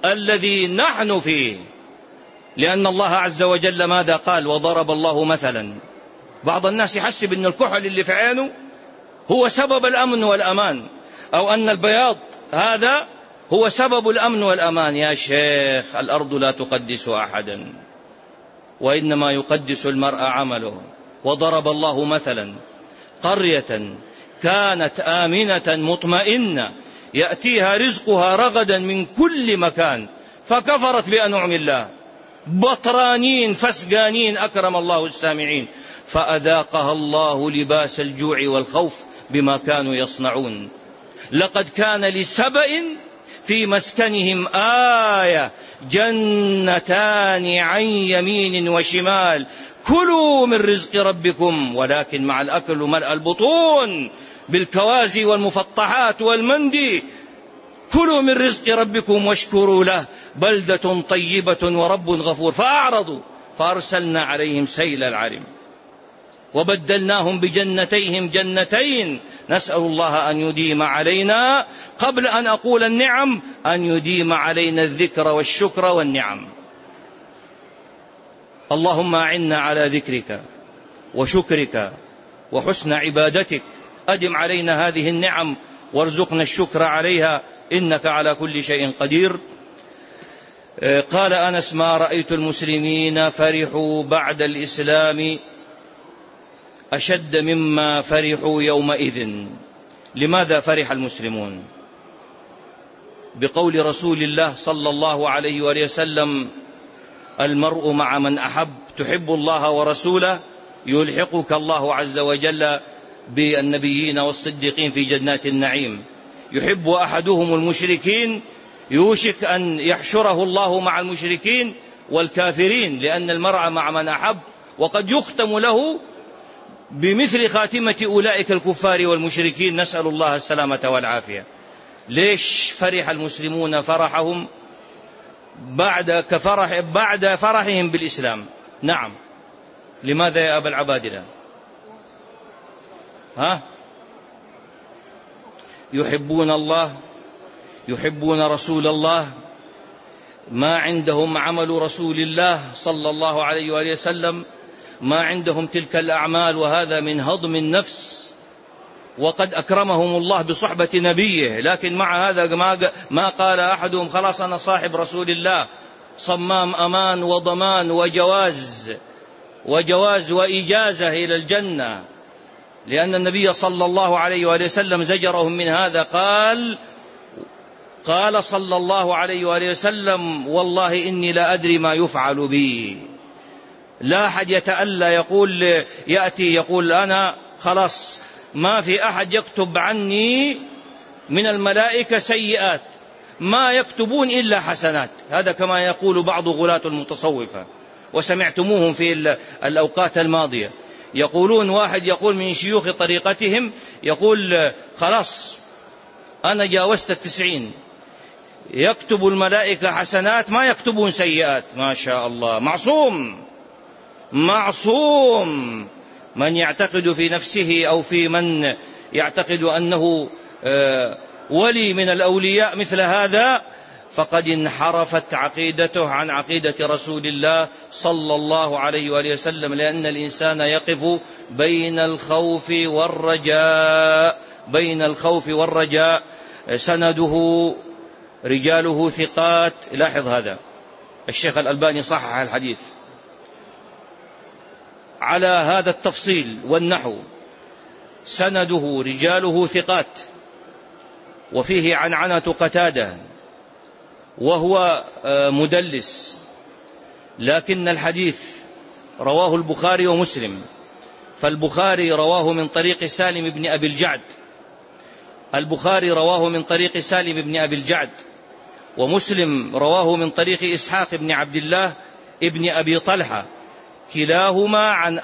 الذي نحن فيه، لأن الله عز وجل ماذا قال؟ وضرب الله مثلا. بعض الناس يحسب أن الكحل اللي في عينه هو سبب الأمن والأمان، أو أن البياض هذا هو سبب الأمن والأمان. يا شيخ، الأرض لا تقدس أحدا، وإنما يقدس المرء عمله. وضرب الله مثلا قرية كانت آمنة مطمئنة يأتيها رزقها رغدا من كل مكان فكفرت بأنعم الله، بطرانين فسقانين أكرم الله السامعين، فأذاقها الله لباس الجوع والخوف بما كانوا يصنعون. لقد كان لسبأ في مسكنهم آية، جنتان عن يمين وشمال، كلوا من رزق ربكم، ولكن مع الأكل ملء البطون بالكوازي والمفطحات والمندي. كلوا من رزق ربكم واشكروا له بلدة طيبة ورب غفور. فأعرضوا فأرسلنا عليهم سيل العرم وبدلناهم بجنتيهم جنتين، نسأل الله أن يديم علينا، قبل أن أقول النعم، أن يديم علينا الذكر والشكر والنعم. اللهم أعنا على ذكرك وشكرك وحسن عبادتك، أدم علينا هذه النعم وارزقنا الشكر عليها، إنك على كل شيء قدير. قال أنس: ما رأيت المسلمين فرحوا بعد الإسلام أشد مما فرحوا يومئذ. لماذا فرح المسلمون؟ بقول رسول الله صلى الله عليه وآله وسلم: المرء مع من أحب. تحب الله ورسوله يلحقك الله عز وجل بالنبيين والصديقين في جنات النعيم. يحب أحدهم المشركين يوشك أن يحشره الله مع المشركين والكافرين، لأن المرء مع من أحب، وقد يختم له بمثل خاتمة أولئك الكفار والمشركين، نسأل الله السلامة والعافية. ليش فرح المسلمون فرحهم بعد فرحهم بالإسلام؟ نعم، لماذا يا أبا العبادلة؟ يحبون الله، يحبون رسول الله، ما عندهم عمل رسول الله صلى الله عليه وآله وسلم، ما عندهم تلك الأعمال، وهذا من هضم النفس. وقد أكرمهم الله بصحبة نبيه، لكن مع هذا ما قال أحدهم خلاص أنا صاحب رسول الله، صمام أمان وضمان وجواز وإجازة إلى الجنة، لأن النبي صلى الله عليه وآله وسلم زجرهم من هذا. قال صلى الله عليه وآله وسلم: والله إني لا أدري ما يفعل بي. لا أحد يتألى يأتي يقول أنا خلاص ما في أحد يكتب عني من الملائكة سيئات، ما يكتبون إلا حسنات. هذا كما يقول بعض غلاة المتصوفة، وسمعتموهم في الأوقات الماضية يقولون. واحد يقول من شيوخ طريقتهم، يقول خلاص أنا جاوزت 90، يكتب الملائكة حسنات ما يكتبون سيئات. ما شاء الله، معصوم. من يعتقد في نفسه أو في من يعتقد أنه ولي من الأولياء مثل هذا، فقد انحرفت عقيدته عن عقيدة رسول الله صلى الله عليه وآله وسلم، لأن الإنسان يقف بين الخوف والرجاء. سنده رجاله ثقات. لاحظ هذا، الشيخ الألباني صحح الحديث على هذا التفصيل والنحو. سنده رجاله ثقات، وفيه عنعنة قتادة وهو مدلس، لكن الحديث رواه البخاري ومسلم. فالبخاري رواه من طريق سالم بن أبي الجعد، ومسلم رواه من طريق إسحاق بن عبد الله ابن أبي طلحة، كلاهما عن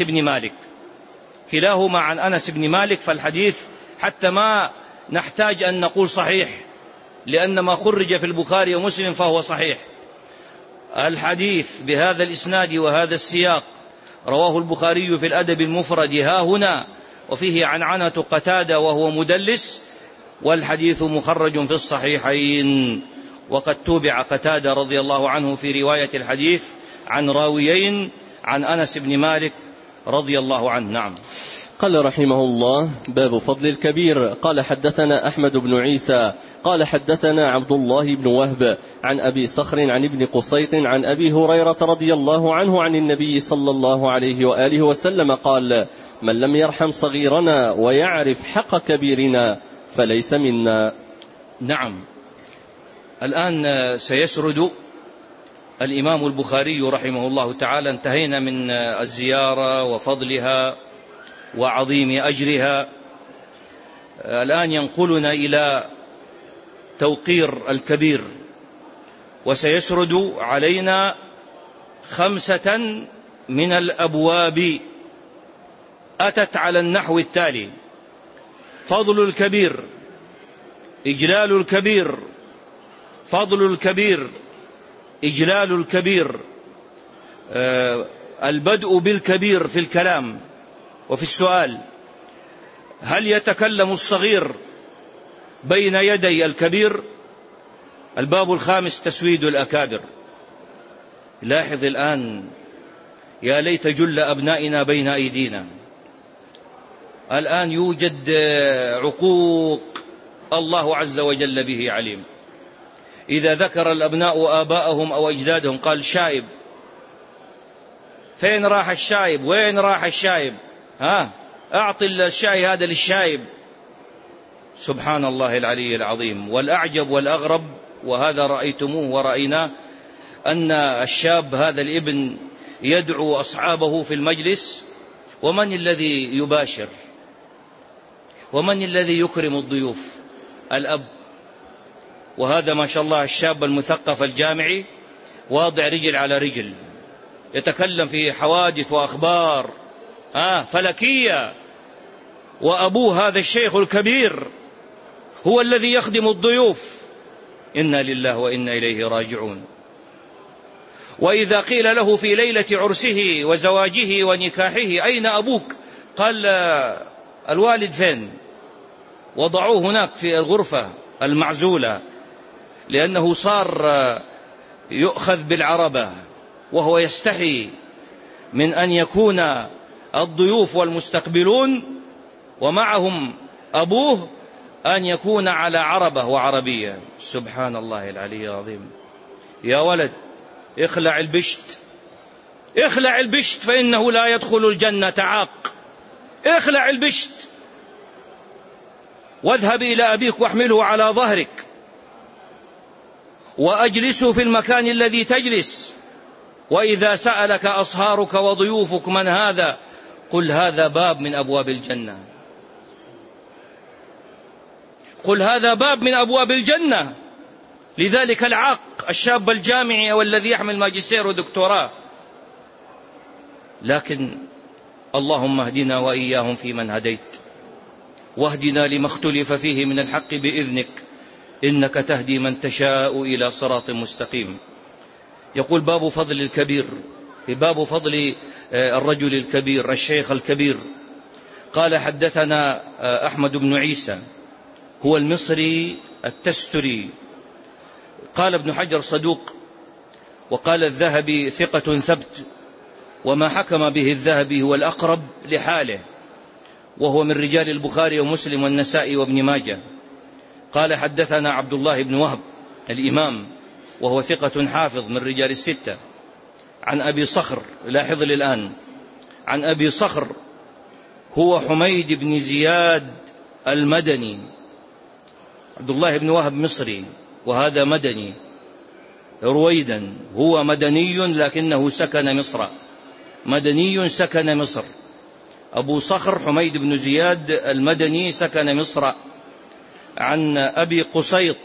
أنس بن مالك. فالحديث حتى ما نحتاج أن نقول صحيح، لأن ما خرج في البخاري ومسلم فهو صحيح. الحديث بهذا الإسناد وهذا السياق رواه البخاري في الأدب المفرد ها هنا، وفيه عنعنة قتادة وهو مدلس، والحديث مخرج في الصحيحين. وقد توبع قتادة رضي الله عنه في رواية الحديث عن راويين عن أنس بن مالك رضي الله عنه. نعم. قال رحمه الله: باب فضل الكبير. قال حدثنا أحمد بن عيسى قال حدثنا عبد الله بن وهب عن أبي صخر عن ابن قصيط عن أبي هريرة رضي الله عنه عن النبي صلى الله عليه وآله وسلم قال: من لم يرحم صغيرنا ويعرف حق كبيرنا فليس منا. نعم. الآن سيسرد الإمام البخاري رحمه الله تعالى. انتهينا من الزيارة وفضلها وعظيم أجرها. الآن ينقلنا إلى توقير الكبير، وسيسرد علينا 5 من الأبواب أتت على النحو التالي: فضل الكبير، إجلال الكبير، فضل الكبير، إجلال الكبير، البدء بالكبير في الكلام وفي السؤال، هل يتكلم الصغير بين يدي الكبير؟ الباب الخامس: تسويد الأكابر. لاحظ الآن، يا ليت جل أبنائنا بين أيدينا. الآن يوجد عقوق الله عز وجل به عليم. إذا ذكر الأبناء آباءهم أو أجدادهم قال شايب، فين راح الشايب؟ وين راح الشايب؟ أعطي الشاي هذا للشايب. سبحان الله العلي العظيم. والأعجب والأغرب، وهذا رأيتموه ورأيناه، أن الشاب هذا الابن يدعو أصحابه في المجلس، ومن الذي يباشر؟ ومن الذي يكرم الضيوف؟ الأب. وهذا ما شاء الله الشاب المثقف الجامعي واضع رجل على رجل، يتكلم في حوادث وأخبار فلكية، وأبوه هذا الشيخ الكبير هو الذي يخدم الضيوف. إنا لله وإنا إليه راجعون. وإذا قيل له في ليلة عرسه وزواجه ونكاحه: أين أبوك؟ قال: الوالد فين؟ وضعوه هناك في الغرفة المعزولة، لأنه صار يؤخذ بالعربة، وهو يستحي من أن يكون الضيوف والمستقبلون ومعهم أبوه أن يكون على عربة وعربية. سبحان الله العلي العظيم. يا ولد، اخلع البشت، اخلع البشت، فإنه لا يدخل الجنة عاق. اخلع البشت واذهب إلى أبيك واحمله على ظهرك، وأجلسه في المكان الذي تجلس. وإذا سألك أصهارك وضيوفك من هذا؟ قل هذا باب من أبواب الجنة. قل هذا باب من أبواب الجنة. لذلك العاق، الشاب الجامعي أو الذي يحمل ماجستير ودكتوراه. لكن اللهم اهدنا وإياهم فيمن هديت، واهدنا لما اختلف فيه من الحق بإذنك، إنك تهدي من تشاء إلى صراط مستقيم. يقول: باب فضل الكبير، باب فضل الرجل الكبير، الشيخ الكبير. قال حدثنا أحمد بن عيسى، هو المصري التستري. قال ابن حجر: صدوق. وقال الذهبي: ثقة ثبت. وما حكم به الذهبي هو الأقرب لحاله، وهو من رجال البخاري ومسلم والنسائي وابن ماجه. قال حدثنا عبد الله بن وهب الإمام، وهو ثقة حافظ من رجال الستة، عن أبي صخر. لاحظ لي الآن، عن أبي صخر هو حميد بن زياد المدني. عبد الله بن وهب مصري وهذا مدني، رويدا. هو مدني لكنه سكن مصر، مدني سكن مصر. أبو صخر حميد بن زياد المدني سكن مصر. عن أبي قصيط،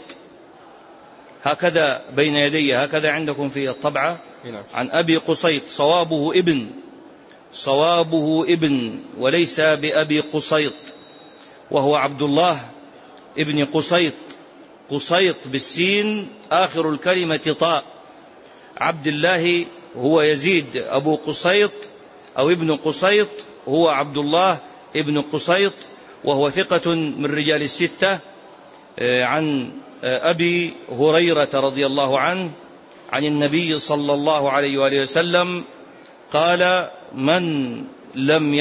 هكذا بين يدي، هكذا عندكم في الطبعة. عن أبي قصيط، صوابه ابن، صوابه ابن وليس بأبي قصيط، وهو عبد الله ابن قصيط. قصيط بالسين آخر الكلمة طاء. عبد الله هو يزيد أبو قصيط أو ابن قصيط، هو عبد الله ابن قصيط، وهو ثقة من رجال الستة، عن أبي هريرة رضي الله عنه عن النبي صلى الله عليه وآله وسلم قال: من لم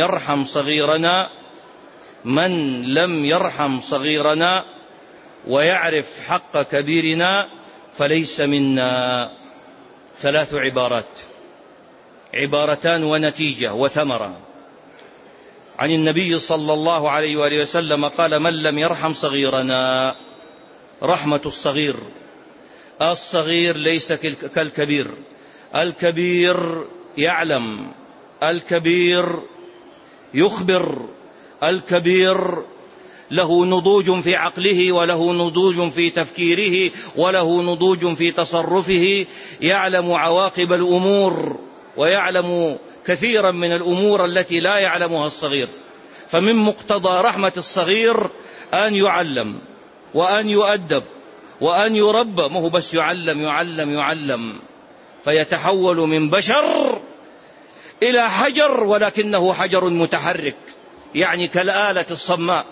يرحم صغيرنا ويعرف حق كبيرنا فليس منا. 3 عبارات، عبارتان ونتيجة وثمرة. عن النبي صلى الله عليه وآله وسلم قال: من لم يرحم صغيرنا. رحمة الصغير ليس كالكبير. الكبير يعلم، الكبير يخبر، الكبير له نضوج في عقله وله نضوج في تفكيره وله نضوج في تصرفه، يعلم عواقب الأمور ويعلم كثيرا من الأمور التي لا يعلمها الصغير. فمن مقتضى رحمة الصغير أن يعلم وأن يؤدب وأن يربى، ما هو بس يعلم فيتحول من بشر إلى حجر، ولكنه حجر متحرك، يعني كالآلة الصماء.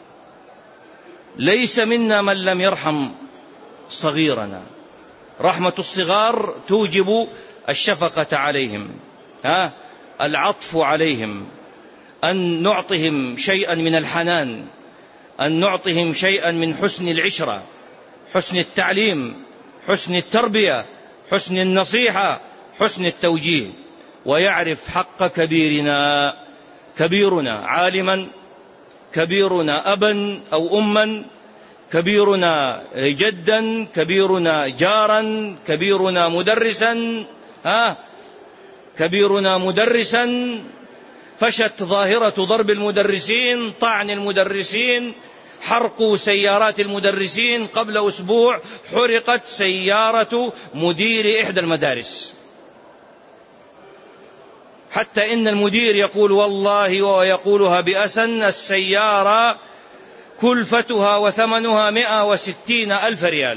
ليس منا من لم يرحم صغيرنا. رحمة الصغار توجب الشفقة عليهم، العطف عليهم، أن نعطهم شيئا من الحنان، أن نعطهم شيئا من حسن العشرة، حسن التعليم، حسن التربية، حسن النصيحة، حسن التوجيه. ويعرف حق كبيرنا، كبيرنا عالما، كبيرنا أبا أو أما، كبيرنا جدا، كبيرنا جارا، كبيرنا مدرسا. فشت ظاهرة ضرب المدرسين، طعن المدرسين، حرق سيارات المدرسين. قبل أسبوع حرقت سيارة مدير إحدى المدارس، حتى إن المدير يقول والله ويقولها بأسن: السيارة كلفتها وثمنها 160,000 ريال.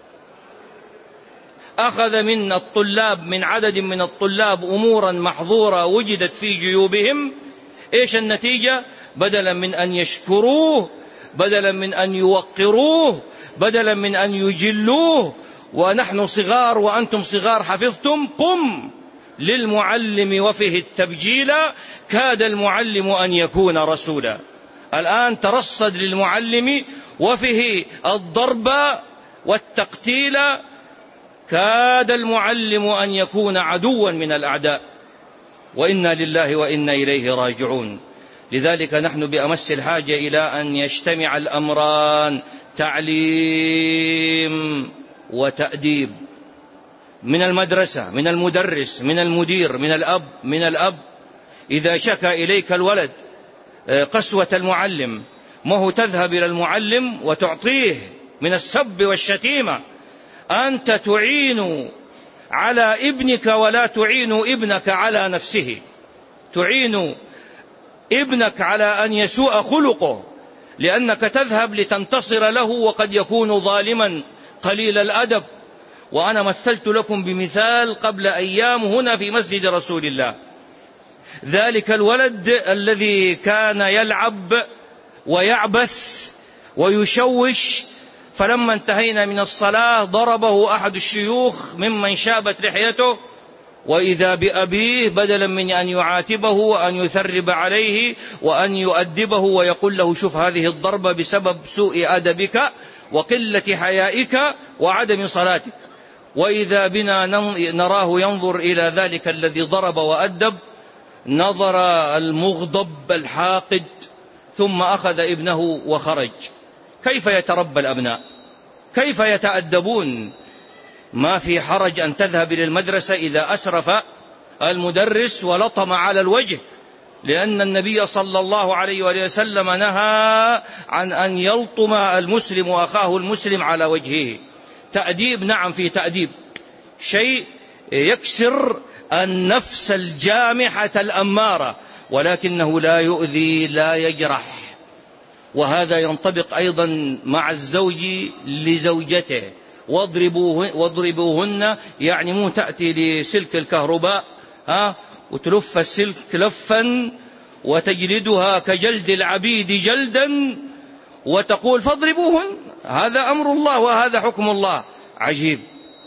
أخذ من عدد من الطلاب أمورا محظورة وجدت في جيوبهم. إيش النتيجة؟ بدلا من أن يشكروه، بدلا من أن يوقروه، بدلا من أن يجلوه، ونحن صغار وأنتم صغار حفظتم، قم للمعلم وفيه التبجيل، كاد المعلم أن يكون رسولا. الآن ترصد للمعلم وفيه الضرب والتقتيل، كاد المعلم أن يكون عدوا من الأعداء. وإنا لله وإنا إليه راجعون. لذلك نحن بأمس الحاجة إلى أن يجتمع الأمران: تعليم وتأديب، من المدرسة، من المدرس، من المدير، من الأب. إذا شكى إليك الولد قسوة المعلم، ما هو تذهب إلى المعلم وتعطيه من السب والشتيمة. أنت تعين على ابنك ولا تعين ابنك على نفسه. تعين ابنك على أن يسوء خلقه، لأنك تذهب لتنتصر له وقد يكون ظالما قليل الأدب. وأنا مثلت لكم بمثال قبل أيام هنا في مسجد رسول الله، ذلك الولد الذي كان يلعب ويعبث ويشوش، فلما انتهينا من الصلاة ضربه أحد الشيوخ ممن شابت لحيته، وإذا بأبيه بدلا من أن يعاتبه وأن يثرب عليه وأن يؤدبه ويقول له: شوف هذه الضربة بسبب سوء أدبك وقلة حيائك وعدم صلاتك. وإذا بنا نراه ينظر إلى ذلك الذي ضرب وأدب نظر المغضب الحاقد، ثم أخذ ابنه وخرج. كيف يتربى الأبناء؟ كيف يتأدبون؟ ما في حرج أن تذهب إلى المدرسة إذا أسرف المدرس ولطم على الوجه، لأن النبي صلى الله عليه وسلم نهى عن أن يلطم المسلم أخاه المسلم على وجهه. تأديب، نعم في تأديب، شيء يكسر النفس الجامحة الأمارة، ولكنه لا يؤذي لا يجرح. وهذا ينطبق أيضا مع الزوج لزوجته: واضربوهن، يعني مو تأتي لسلك الكهرباء وتلف السلك لفا وتجلدها كجلد العبيد جلدا وتقول فاضربوهن. هذا أمر الله وهذا حكم الله. عجيب.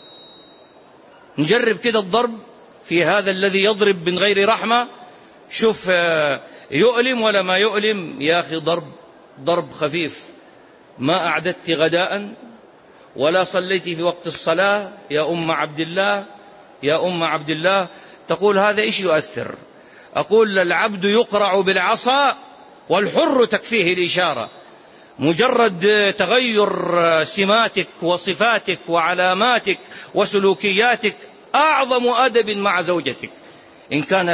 نجرب كده الضرب في هذا الذي يضرب من غير رحمة، شوف يؤلم ولا ما يؤلم؟ يا أخي ضرب خفيف. ما أعددت غداء ولا صليت في وقت الصلاة يا أم عبد الله، تقول هذا إيش يؤثر؟ أقول العبد يقرع بالعصا والحر تكفيه الإشارة. مجرد تغير سماتك وصفاتك وعلاماتك وسلوكياتك أعظم أدب مع زوجتك إن كان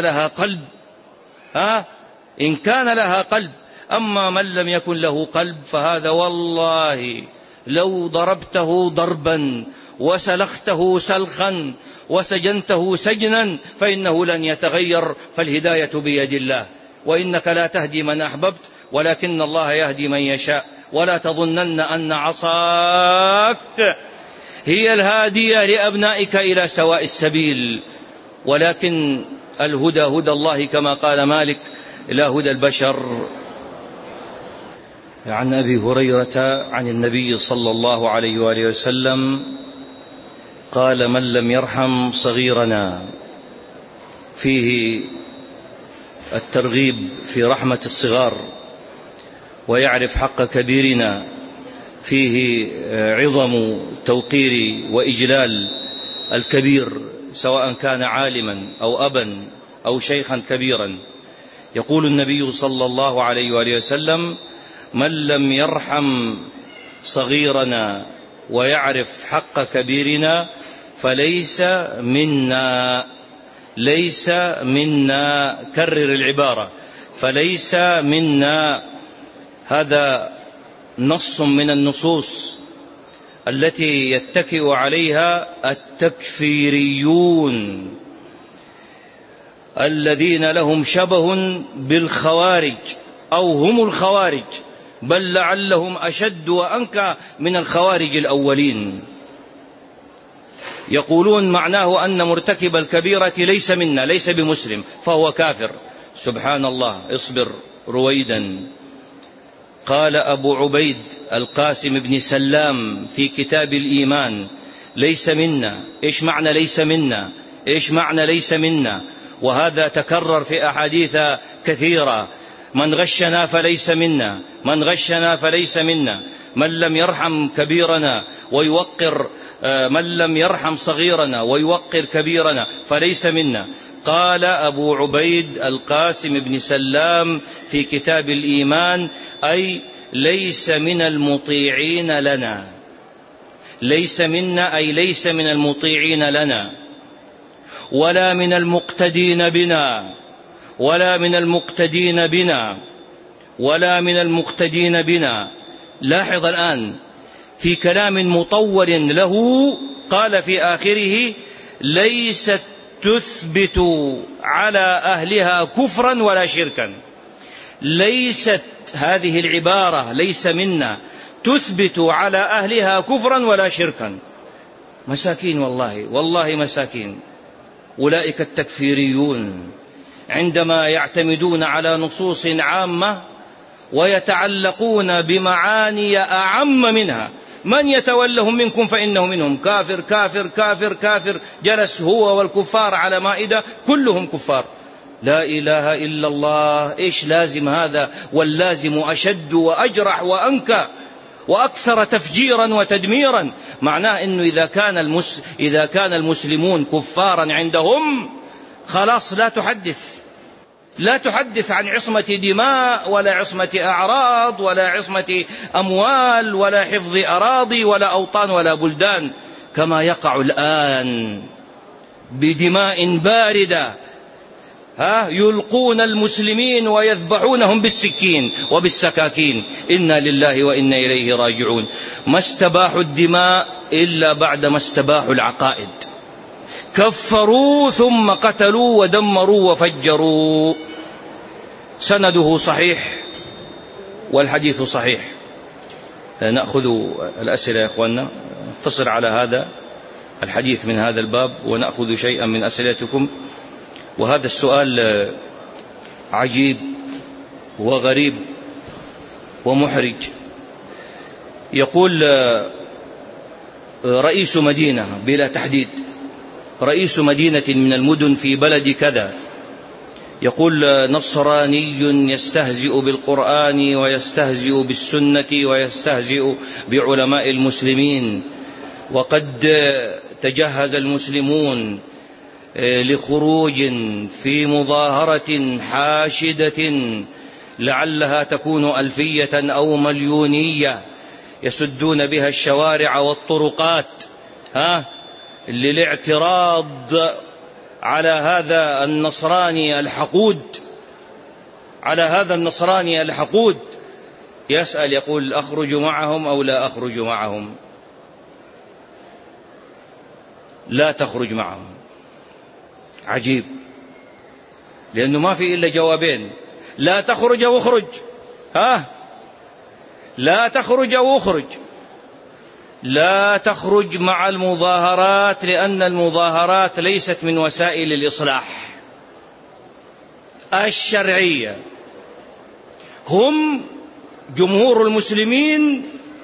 لها قلب. أما من لم يكن له قلب فهذا والله لو ضربته ضربا وسلخته سلخا وسجنته سجنا فإنه لن يتغير. فالهداية بيد الله، وإنك لا تهدي من أحببت ولكن الله يهدي من يشاء. ولا تظنن أن عصاك هي الهادية لأبنائك إلى سواء السبيل، ولكن الهدى هدى الله كما قال مالك لا هدى البشر. عن أبي هريرة عن النبي صلى الله عليه وآله وسلم قال: من لم يرحم صغيرنا. فيه الترغيب في رحمة الصغار ويعرف حق كبيرنا، فيه عظم توقير وإجلال الكبير سواء كان عالما أو أبا أو شيخا كبيرا. يقول النبي صلى الله عليه وآله وسلم: من لم يرحم صغيرنا ويعرف حق كبيرنا فليس منا. ليس منا، كرر العبارة، فليس منا. هذا نص من النصوص التي يتكئ عليها التكفيريون الذين لهم شبه بالخوارج أو هم الخوارج، بل لعلهم أشد وأنكى من الخوارج الأولين. يقولون معناه أن مرتكب الكبيرة ليس منا، ليس بمسلم، فهو كافر. سبحان الله، اصبر رويدا. قال أبو عبيد القاسم بن سلام في كتاب الإيمان: ليس منا. إيش معنى ليس منا؟ إيش معنى ليس منا؟ وهذا تكرر في أحاديث كثيرة: من غشنا فليس منا، من غشنا فليس منا. من لم يرحم كبيرنا ويوقر من لم يرحم صغيرنا ويوقر كبيرنا فليس منا. قال أبو عبيد القاسم بن سلام في كتاب الإيمان: أي ليس من المطيعين لنا. ليس منا أي ليس من المطيعين لنا، ولا من المقتدين بنا، ولا من المقتدين بنا، ولا من المقتدين بنا. لاحظ الآن في كلام مطول له قال في آخره: ليست تثبت على أهلها كفرا ولا شركا. ليست، هذه العبارة ليس منا، تثبت على أهلها كفرا ولا شركا. مساكين والله مساكين أولئك التكفيريون، عندما يعتمدون على نصوص عامة ويتعلقون بمعاني أعم منها: من يتولهم منكم فإنه منهم، كافر كافر كافر كافر. جلس هو والكفار على مائدة كلهم كفار. لا إله إلا الله. إيش لازم هذا؟ واللازم أشد وأجرح وأنكى وأكثر تفجيرا وتدميرا. معناه أنه إذا كان المسلمون كفارا عندهم خلاص لا تحدث عن عصمة دماء ولا عصمة أعراض ولا عصمة أموال ولا حفظ أراضي ولا أوطان ولا بلدان، كما يقع الآن بدماء باردة. يلقون المسلمين ويذبحونهم بالسكين وبالسكاكين. إنا لله وإنا إليه راجعون. ما استباحوا الدماء إلا بعدما استباحوا العقائد. كفروا ثم قتلوا ودمروا وفجروا. سنده صحيح والحديث صحيح. نأخذ الأسئلة يا أخواننا، نقتصر على هذا الحديث من هذا الباب ونأخذ شيئا من أسئلتكم. وهذا السؤال عجيب وغريب ومحرج. يقول رئيس مدينة بلا تحديد، رئيس مدينة من المدن في بلد كذا، يقول نصراني يستهزئ بالقرآن ويستهزئ بالسنة ويستهزئ بعلماء المسلمين، وقد تجهز المسلمون لخروج في مظاهرة حاشدة لعلها تكون ألفية أو مليونية يسدون بها الشوارع والطرقات للاعتراض على هذا النصراني الحقود، على هذا النصراني الحقود. يسأل يقول أخرج معهم أو لا أخرج معهم؟ لا تخرج معهم. عجيب، لأنه ما في إلا جوابين: لا تخرج واخرج، لا تخرج واخرج. لا تخرج مع المظاهرات، لأن المظاهرات ليست من وسائل الإصلاح الشرعية. هم جمهور المسلمين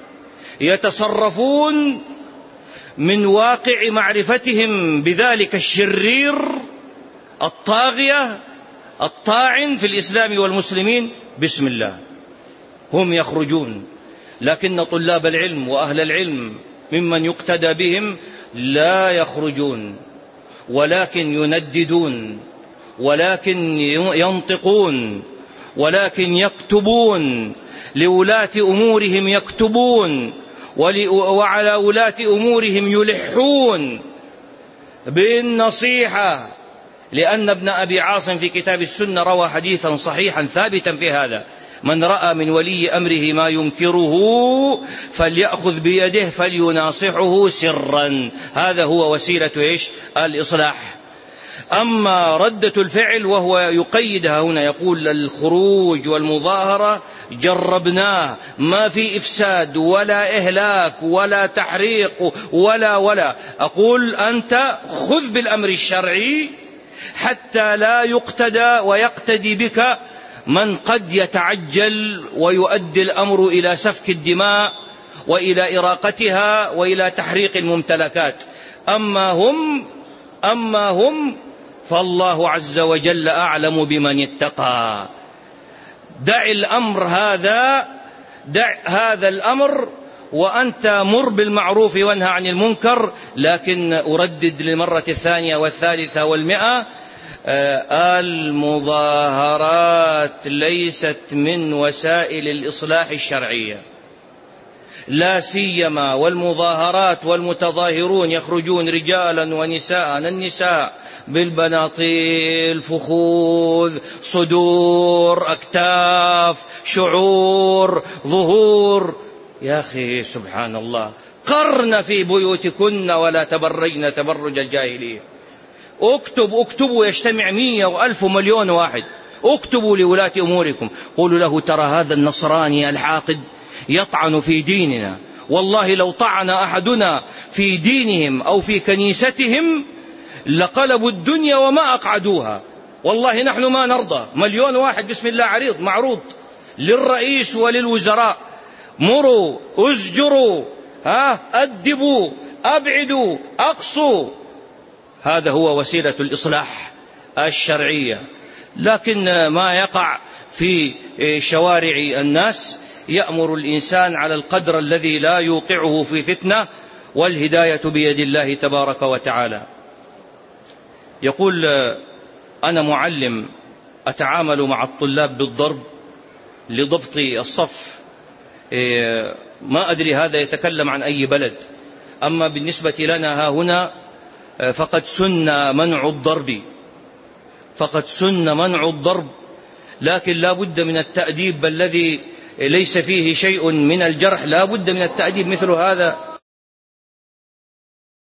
يتصرفون من واقع معرفتهم بذلك الشرير الطاغية الطاعن في الإسلام والمسلمين. بسم الله، هم يخرجون، لكن طلاب العلم وأهل العلم ممن يقتدى بهم لا يخرجون، ولكن ينددون، ولكن ينطقون، ولكن يكتبون لولاة أمورهم، يكتبون وعلى ولاة أمورهم يلحون بالنصيحة. لأن ابن أبي عاصم في كتاب السنة روى حديثا صحيحا ثابتا في هذا: من رأى من ولي أمره ما ينكره فليأخذ بيده فليناصحه سرا. هذا هو وسيلة الإصلاح. أما ردة الفعل وهو يقيدها هنا، يقول الخروج والمظاهرة جربناه، ما في إفساد ولا إهلاك ولا تحريق ولا. أقول أنت خذ بالأمر الشرعي حتى لا يقتدى ويقتدي بك من قد يتعجل ويؤدي الأمر إلى سفك الدماء وإلى إراقتها وإلى تحريق الممتلكات. أما هم فالله عز وجل أعلم بمن اتقى. دع الأمر هذا، دع هذا الأمر، وأنت مر بالمعروف وانهى عن المنكر. لكن أردد للمرة الثانية والثالثة والمئة: المظاهرات ليست من وسائل الإصلاح الشرعية، لا سيما والمظاهرات والمتظاهرون يخرجون رجالا ونساء، النساء بالبناطيل، فخوذ، صدور، أكتاف، شعور، ظهور. يا أخي سبحان الله، قرن في بيوتكن ولا تبرجن تبرج الجاهلية. اكتبوا، يجتمع 100 و1000 ومليون واحد، اكتبوا لولاة أموركم، قولوا له ترى هذا النصراني الحاقد يطعن في ديننا، والله لو طعن أحدنا في دينهم أو في كنيستهم لقلبوا الدنيا وما أقعدوها، والله نحن ما نرضى. 1,000,000 واحد بسم الله عريض معروض للرئيس وللوزراء: مروا، أزجروا، أدبوا، أبعدوا، أقصوا. هذا هو وسيلة الإصلاح الشرعية. لكن ما يقع في شوارع الناس يأمر الإنسان على القدر الذي لا يوقعه في فتنة، والهداية بيد الله تبارك وتعالى. يقول أنا معلم أتعامل مع الطلاب بالضرب لضبط الصف. ما أدري هذا يتكلم عن أي بلد، أما بالنسبة لنا ها هنا فقد سن منع الضرب، فقد سن منع الضرب، لكن لا بد من التأديب الذي ليس فيه شيء من الجرح، لا بد من التأديب مثل هذا.